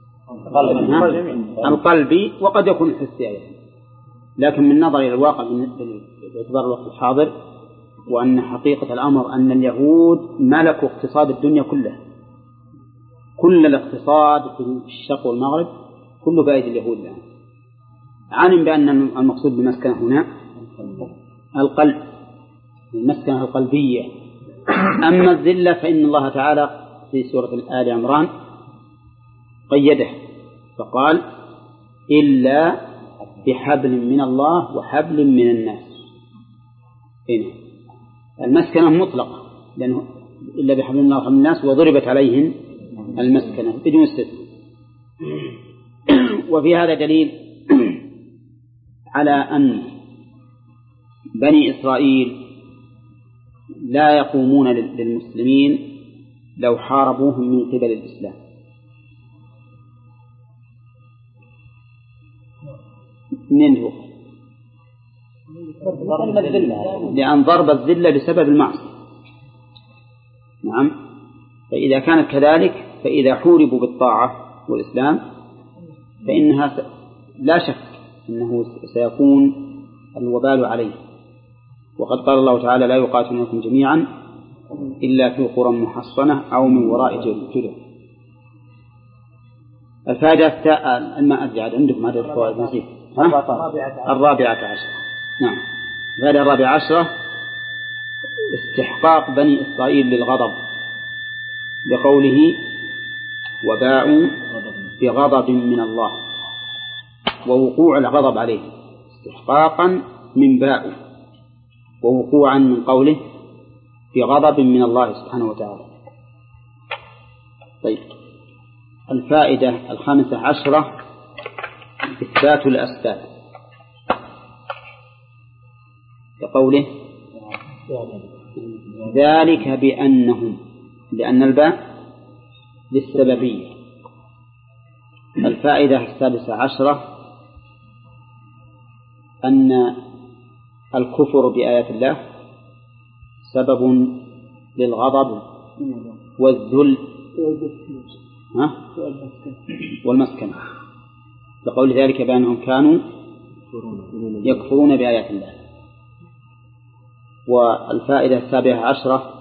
A: القلبي وقد يكون الحسي أيضا، لكن من نظر إلى الواقع باعتبار الوقت الحاضر وأن حقيقة الأمر أن اليهود ملكوا اقتصاد الدنيا كله، كل الاقتصاد في الشرق والمغرب كله بأيدي اليهود الآن. علم بأن المقصود بالمسكنة هنا القلب، المسكنة القلبية. أما الذلة فإن الله تعالى في سورة آل عمران قيده فقال إلا بحبل من الله وحبل من الناس. هنا المسكنة مطلقة لأنه إلا بحبل من الله وحبل من الناس، وضربت عليهم المسكنة بدون استثناء. وفي هذا دليل على أن بني إسرائيل لا يقومون للمسلمين لو حاربوهم من قبل الإسلام، منه لأن ضرب الذلة بسبب المعصية. نعم. فإذا كانت كذلك فإذا حوربوا بالطاعة والإسلام فإنها لا شك أنه سيكون الوبال عليه. وقد قال الله تعالى لا يقاتلونكم جميعا إلا في قرى محصنة أو من وراء جدر. الفائدة ما أدري عندكم هذه الفوائد نسيت الرابعة عشرة. نعم. الفائدة الرابعة عشرة استحقاق بني إسرائيل للغضب بقوله وباءوا بغضب من الله، ووقوع الغضب عليه استحقاقا من باء، ووقوعا من قوله بغضب من الله سبحانه وتعالى. طيب. الفائدة الخامسة عشرة إثبات الأسباب كقوله ذلك بأنهم، لأن الباء للسببية. الفائدة السادسة عشرة أن الكفر بآيات الله سبب للغضب والذل والمسكنة، لقول ذلك بأنهم كانوا يكفرون بآيات الله. والفائدة السابعة عشرة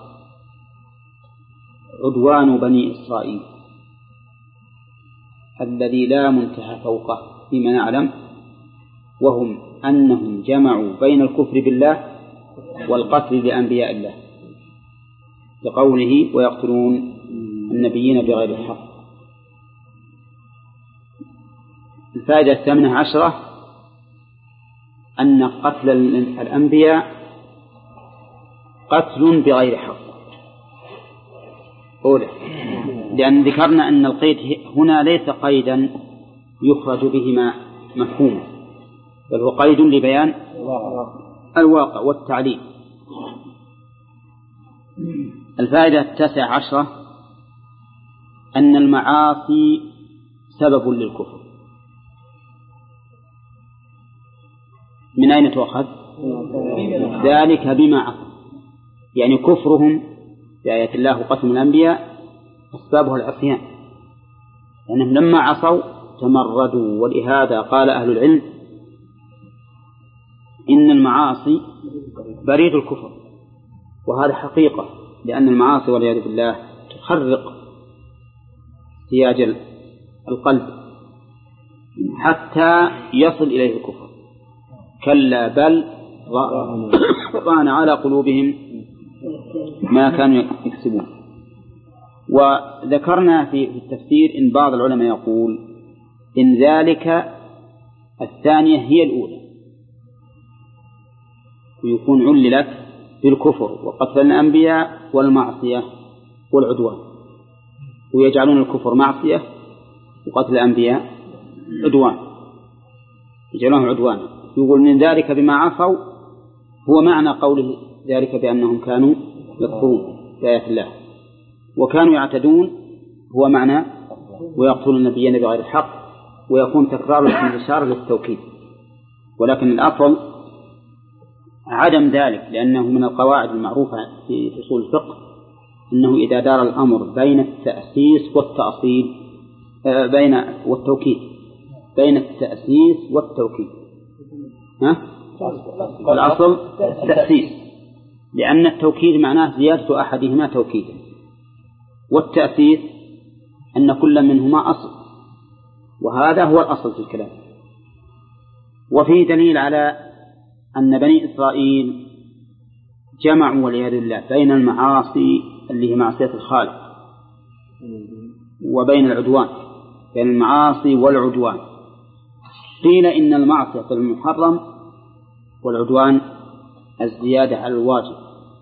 A: عدوان بني إسرائيل الذي لا منتهى فوقه فيما نعلم، وهم أنهم جمعوا بين الكفر بالله والقتل لأنبياء الله، لقوله ويقتلون النبيين بغير الحق. الفائدة الثامنة عشرة أن قتل الأنبياء قتل بغير حق أولى، لأن ذكرنا أن القيد هنا ليس قيدا يخرج بهما مفهوما، بل هو قيد لبيان الواقع والتعليل. الفائدة التاسعة عشرة أن المعاصي سبب للكفر. من أين تؤخذ؟ ذلك بما عصوا، يعني كفرهم بآيات الله وقتل الأنبياء أسبابه العصيان، لأنهم لما عصوا تمردوا. ولهذا قال أهل العلم إن المعاصي بريد الكفر، وهذا حقيقة، لأن المعاصي والعياذ بالله تخرق سياج القلب حتى يصل إليه الكفر. كلا بل ران على قلوبهم ما كانوا يكسبون. وذكرنا في التفسير إن بعض العلماء يقول إن ذلك الثانية هي الأولى، ويكون عللت بالكفر وقتل الأنبياء والمعصية والعدوان، ويجعلون الكفر معصية وقتل الأنبياء عدوان، يجعلونه عدوان. يقول من ذلك بما عصوا هو معنى قوله ذلك بأنهم كانوا يكفرون بآيات الله وكانوا يعتدون، هو معنى ويقتلون النبيين بغير الحق، ويكون تكرار الإشارة للتوكيد. ولكن الأصل عدم ذلك، لأنه من القواعد المعروفة في أصول الفقه أنه إذا دار الأمر بين التأسيس والتأصيل بين والتوكيد بين التأسيس والتوكيد ها؟ الأصل التأسيس، لأن التوكيد معناه زيادة أحدهما توكيدا، والتأسيس أن كل منهما أصل، وهذا هو الأصل في الكلام. وفيه دليل على أن بني إسرائيل جمعوا والعياذ بالله بين المعاصي اللي هي معصية الخالق وبين العدوان، بين المعاصي والعدوان. قيل إن المعصية المحرم والعدوان الزيادة على الواجب،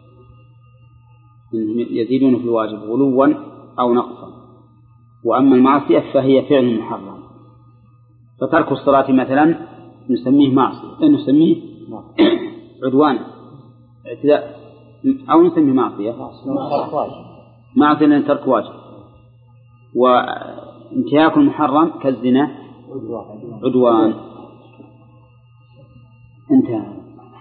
A: يزيدون في الواجب غلوا أو نقصا، وأما المعصية فهي فعل محرم. فترك الصلاة مثلا نسميه معصية، نسميه عدوان اعتداء، أو نسميه معصية معصية لأن ترك واجب. وانتهاك المحرم كالزنا عدوان. انتهى.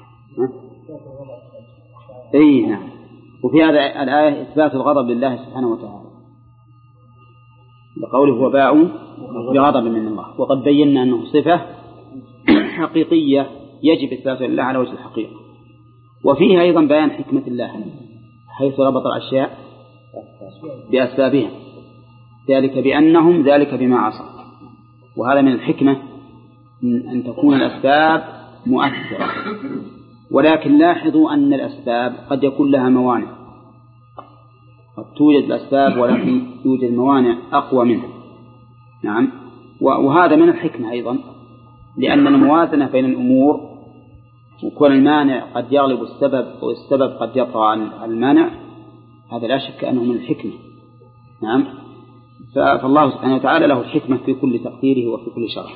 A: اي نعم. وفي هذا الآية إثبات الغضب لله سبحانه وتعالى بقوله وباءوا بغضب من الله، وقد بينا أنه صفة حقيقية يجب إثباتها لله على وجه الحقيقة. وفيها أيضا بيان حكمة الله حيث ربط الأشياء بأسبابها، ذلك بأنهم ذلك بما عصوا. وهذا من الحكمة أن تكون الأسباب مؤثرة، ولكن لاحظوا أن الأسباب قد يكون لها موانع، قد توجد الأسباب ولكن يوجد موانع أقوى منها. نعم. وهذا من الحكمة أيضا، لأن الموازنة بين الأمور وكون المانع قد يغلب السبب والسبب قد يطغى عن المانع، هذا لا شك أنه من الحكمة. نعم. فالله سبحانه وتعالى له الحكمة في كل تقديره وفي كل شرع.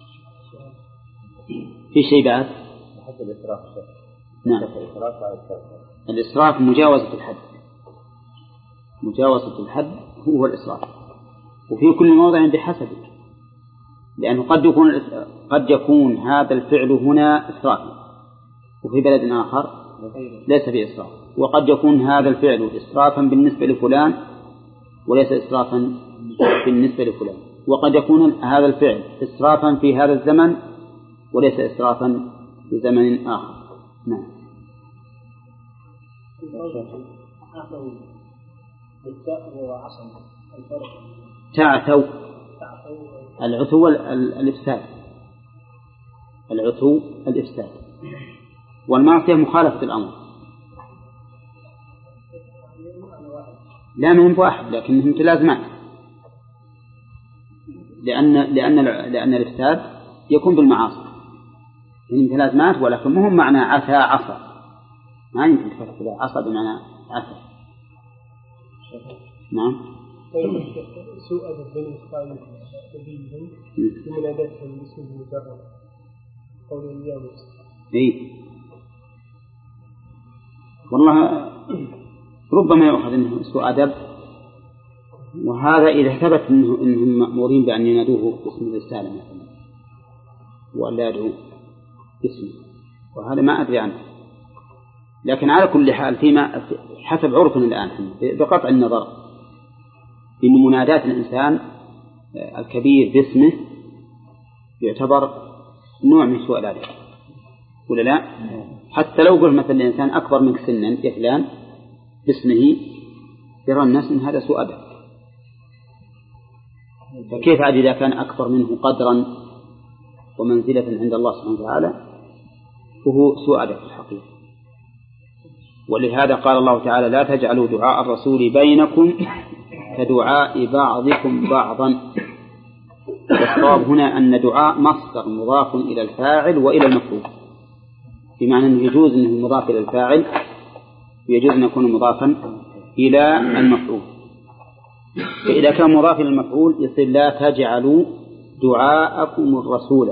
A: في شيء بعد؟ نعم. الإسراف مجاوزة الحد، مجاوزة الحد هو الإسراف، وفي كل موضع بحسبه، لأنه قد يكون قد يكون هذا الفعل هنا إسرافا وفي بلد آخر ليس فيه إسراف، وقد يكون هذا الفعل إسرافا بالنسبة لفلان وليس إسرافا بالنسبة لفلان، وقد يكون هذا الفعل إسرافا في هذا الزمن وليس إسرافا في زمن آخر. نعم. تعثوا العثو الإفساد، العثو الإفساد، والمعصية مخالفة الأمر. لا منهم واحد لكنهم متلازمان، لأن لأن لأن الإفساد يكون بالمعاصي، يعني متلازمات، ولكن مهم معنى عثى عصى، ما يمكن تفرق له عصى بمعنى عثى. نعم.
E: سوء أدب بني إسرائيل نبيهم في مناداتهم باسم المجرد
A: إيه والله ربما يؤخذ أنه سوء أدب، وهذا إذا ثبت أنه إنهم مأمورين بأن ينادوه باسم الرسالة مثلا ولا يدعوه باسمه، وهذا ما أدري عنه. لكن على كل حال فيما حسب عرفنا الآن بقطع النظر إن منادات الإنسان الكبير باسمه يعتبر نوع من سوء الأدب ولا لا؟ حتى لو قل مثلا الإنسان أكبر منك سنا يا فلان باسمه يرى الناس إن هذا سوء أدب، فكيف عاد إذا كان أكبر منه قدرا ومنزلة عند الله سبحانه وتعالى فهو سوء أدب في الحقيقة. ولهذا قال الله تعالى لا تجعلوا دعاء الرسول بينكم كدعاء بعضكم بعضا. والصواب هنا أن دعاء مصدر مضاف إلى الفاعل وإلى المفعول، بمعنى أنه يجوز أنه مضاف إلى الفاعل ويجوز أن يكون مضافا إلى المفعول. فإذا كان مضاف إلى المفعول يصير لا تجعلوا دعاءكم الرسول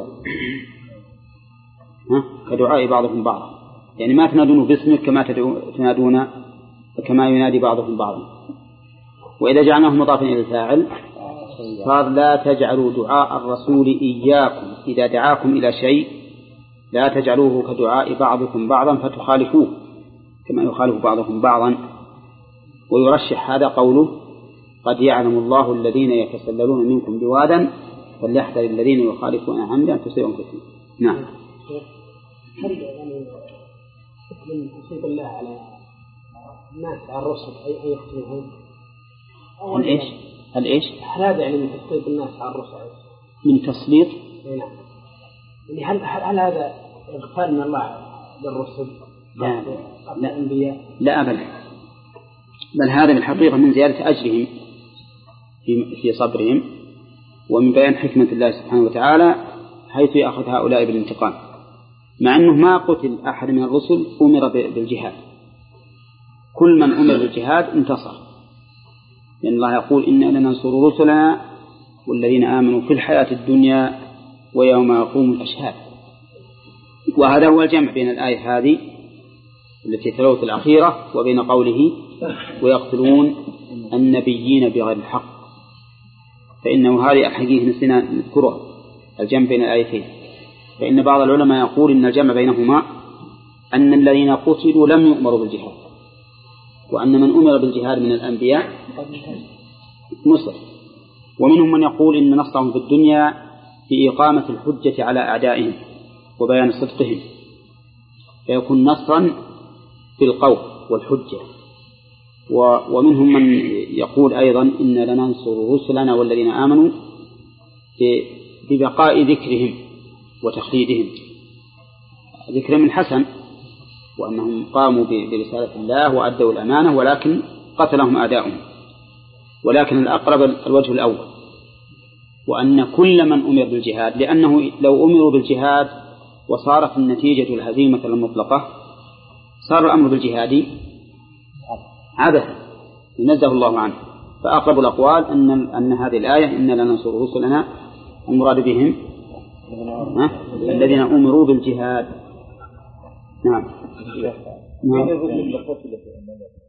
A: كدعاء بعضكم بعضا، يعني ما تنادونه باسمك كما تنادون كما ينادي بعضكم بعضا. وإذا جعلناه مضافا إلى الفاعل صار لا تجعلوا دعاء الرسول إياكم إذا دعاكم إلى شيء لا تجعلوه كدعاء بعضكم بعضا فتخالفوه كما يخالف بعضكم بعضا. ويرشح هذا قوله قد يعلم الله الذين يتسللون منكم بوادا فليحذر الذين يخالفون عن أمره أن تصيبهم فتنة. نعم.
D: هل يعني من تسليط الله على الناس على الرسل أي يختلفون؟
A: الإيش؟ الإيش؟
D: هذا يعني من تسليط الناس على الرسل.
A: من تسليط؟
D: نعم. يعني هل هل هذا إغفال من الله للرسل؟
A: لا لا لا أبدا، بل هذا بالحقيقة من زيادة أجرهم في في صبرهم ومن بيان حكمة الله سبحانه وتعالى حيث يأخذ هؤلاء بالانتقام، مع أنه ما قتل أحد من الرسل أمر بالجهاد، كل من أمر بالجهاد انتصر، لأن الله يقول إنا لننصر رسلنا والذين آمنوا في الحياة الدنيا ويوم يقوم الأشهاد. وهذا هو الجمع بين الآية هذه التي تلوت الأخيرة وبين قوله ويقتلون النبيين بغير الحق، فإنه هذه الحقيقة نسينا نذكرها الجمع بين الآيتين. فإن بعض العلماء يقول إن الجمع بينهما أن الذين قتلوا لم يؤمروا بالجهاد، وأن من أمر بالجهاد من الأنبياء نصر. ومنهم من يقول إن نصرهم في الدنيا في إقامة الحجة على أعدائهم وبيان صدقهم، فيكون نصرا في القول والحجة. ومنهم من يقول أيضا إن لننصر رسلنا والذين آمنوا ببقاء ذكرهم وتخليدهم، ذكرهم الحسن وأنهم قاموا برسالة الله وأدوا الأمانة ولكن قتلهم أعداؤهم. ولكن الأقرب الوجه الأول، وأن كل من أمر بالجهاد، لأنه لو أمروا بالجهاد وصارت النتيجة الهزيمة المطلقة صار الأمر بالجهاد عبثا ينزه الله عنه. فأقرب الأقوال أن أن هذه الآية إن لننصر رسلنا المراد بهم الذين أمروا بالجهاد. نعم. نعم.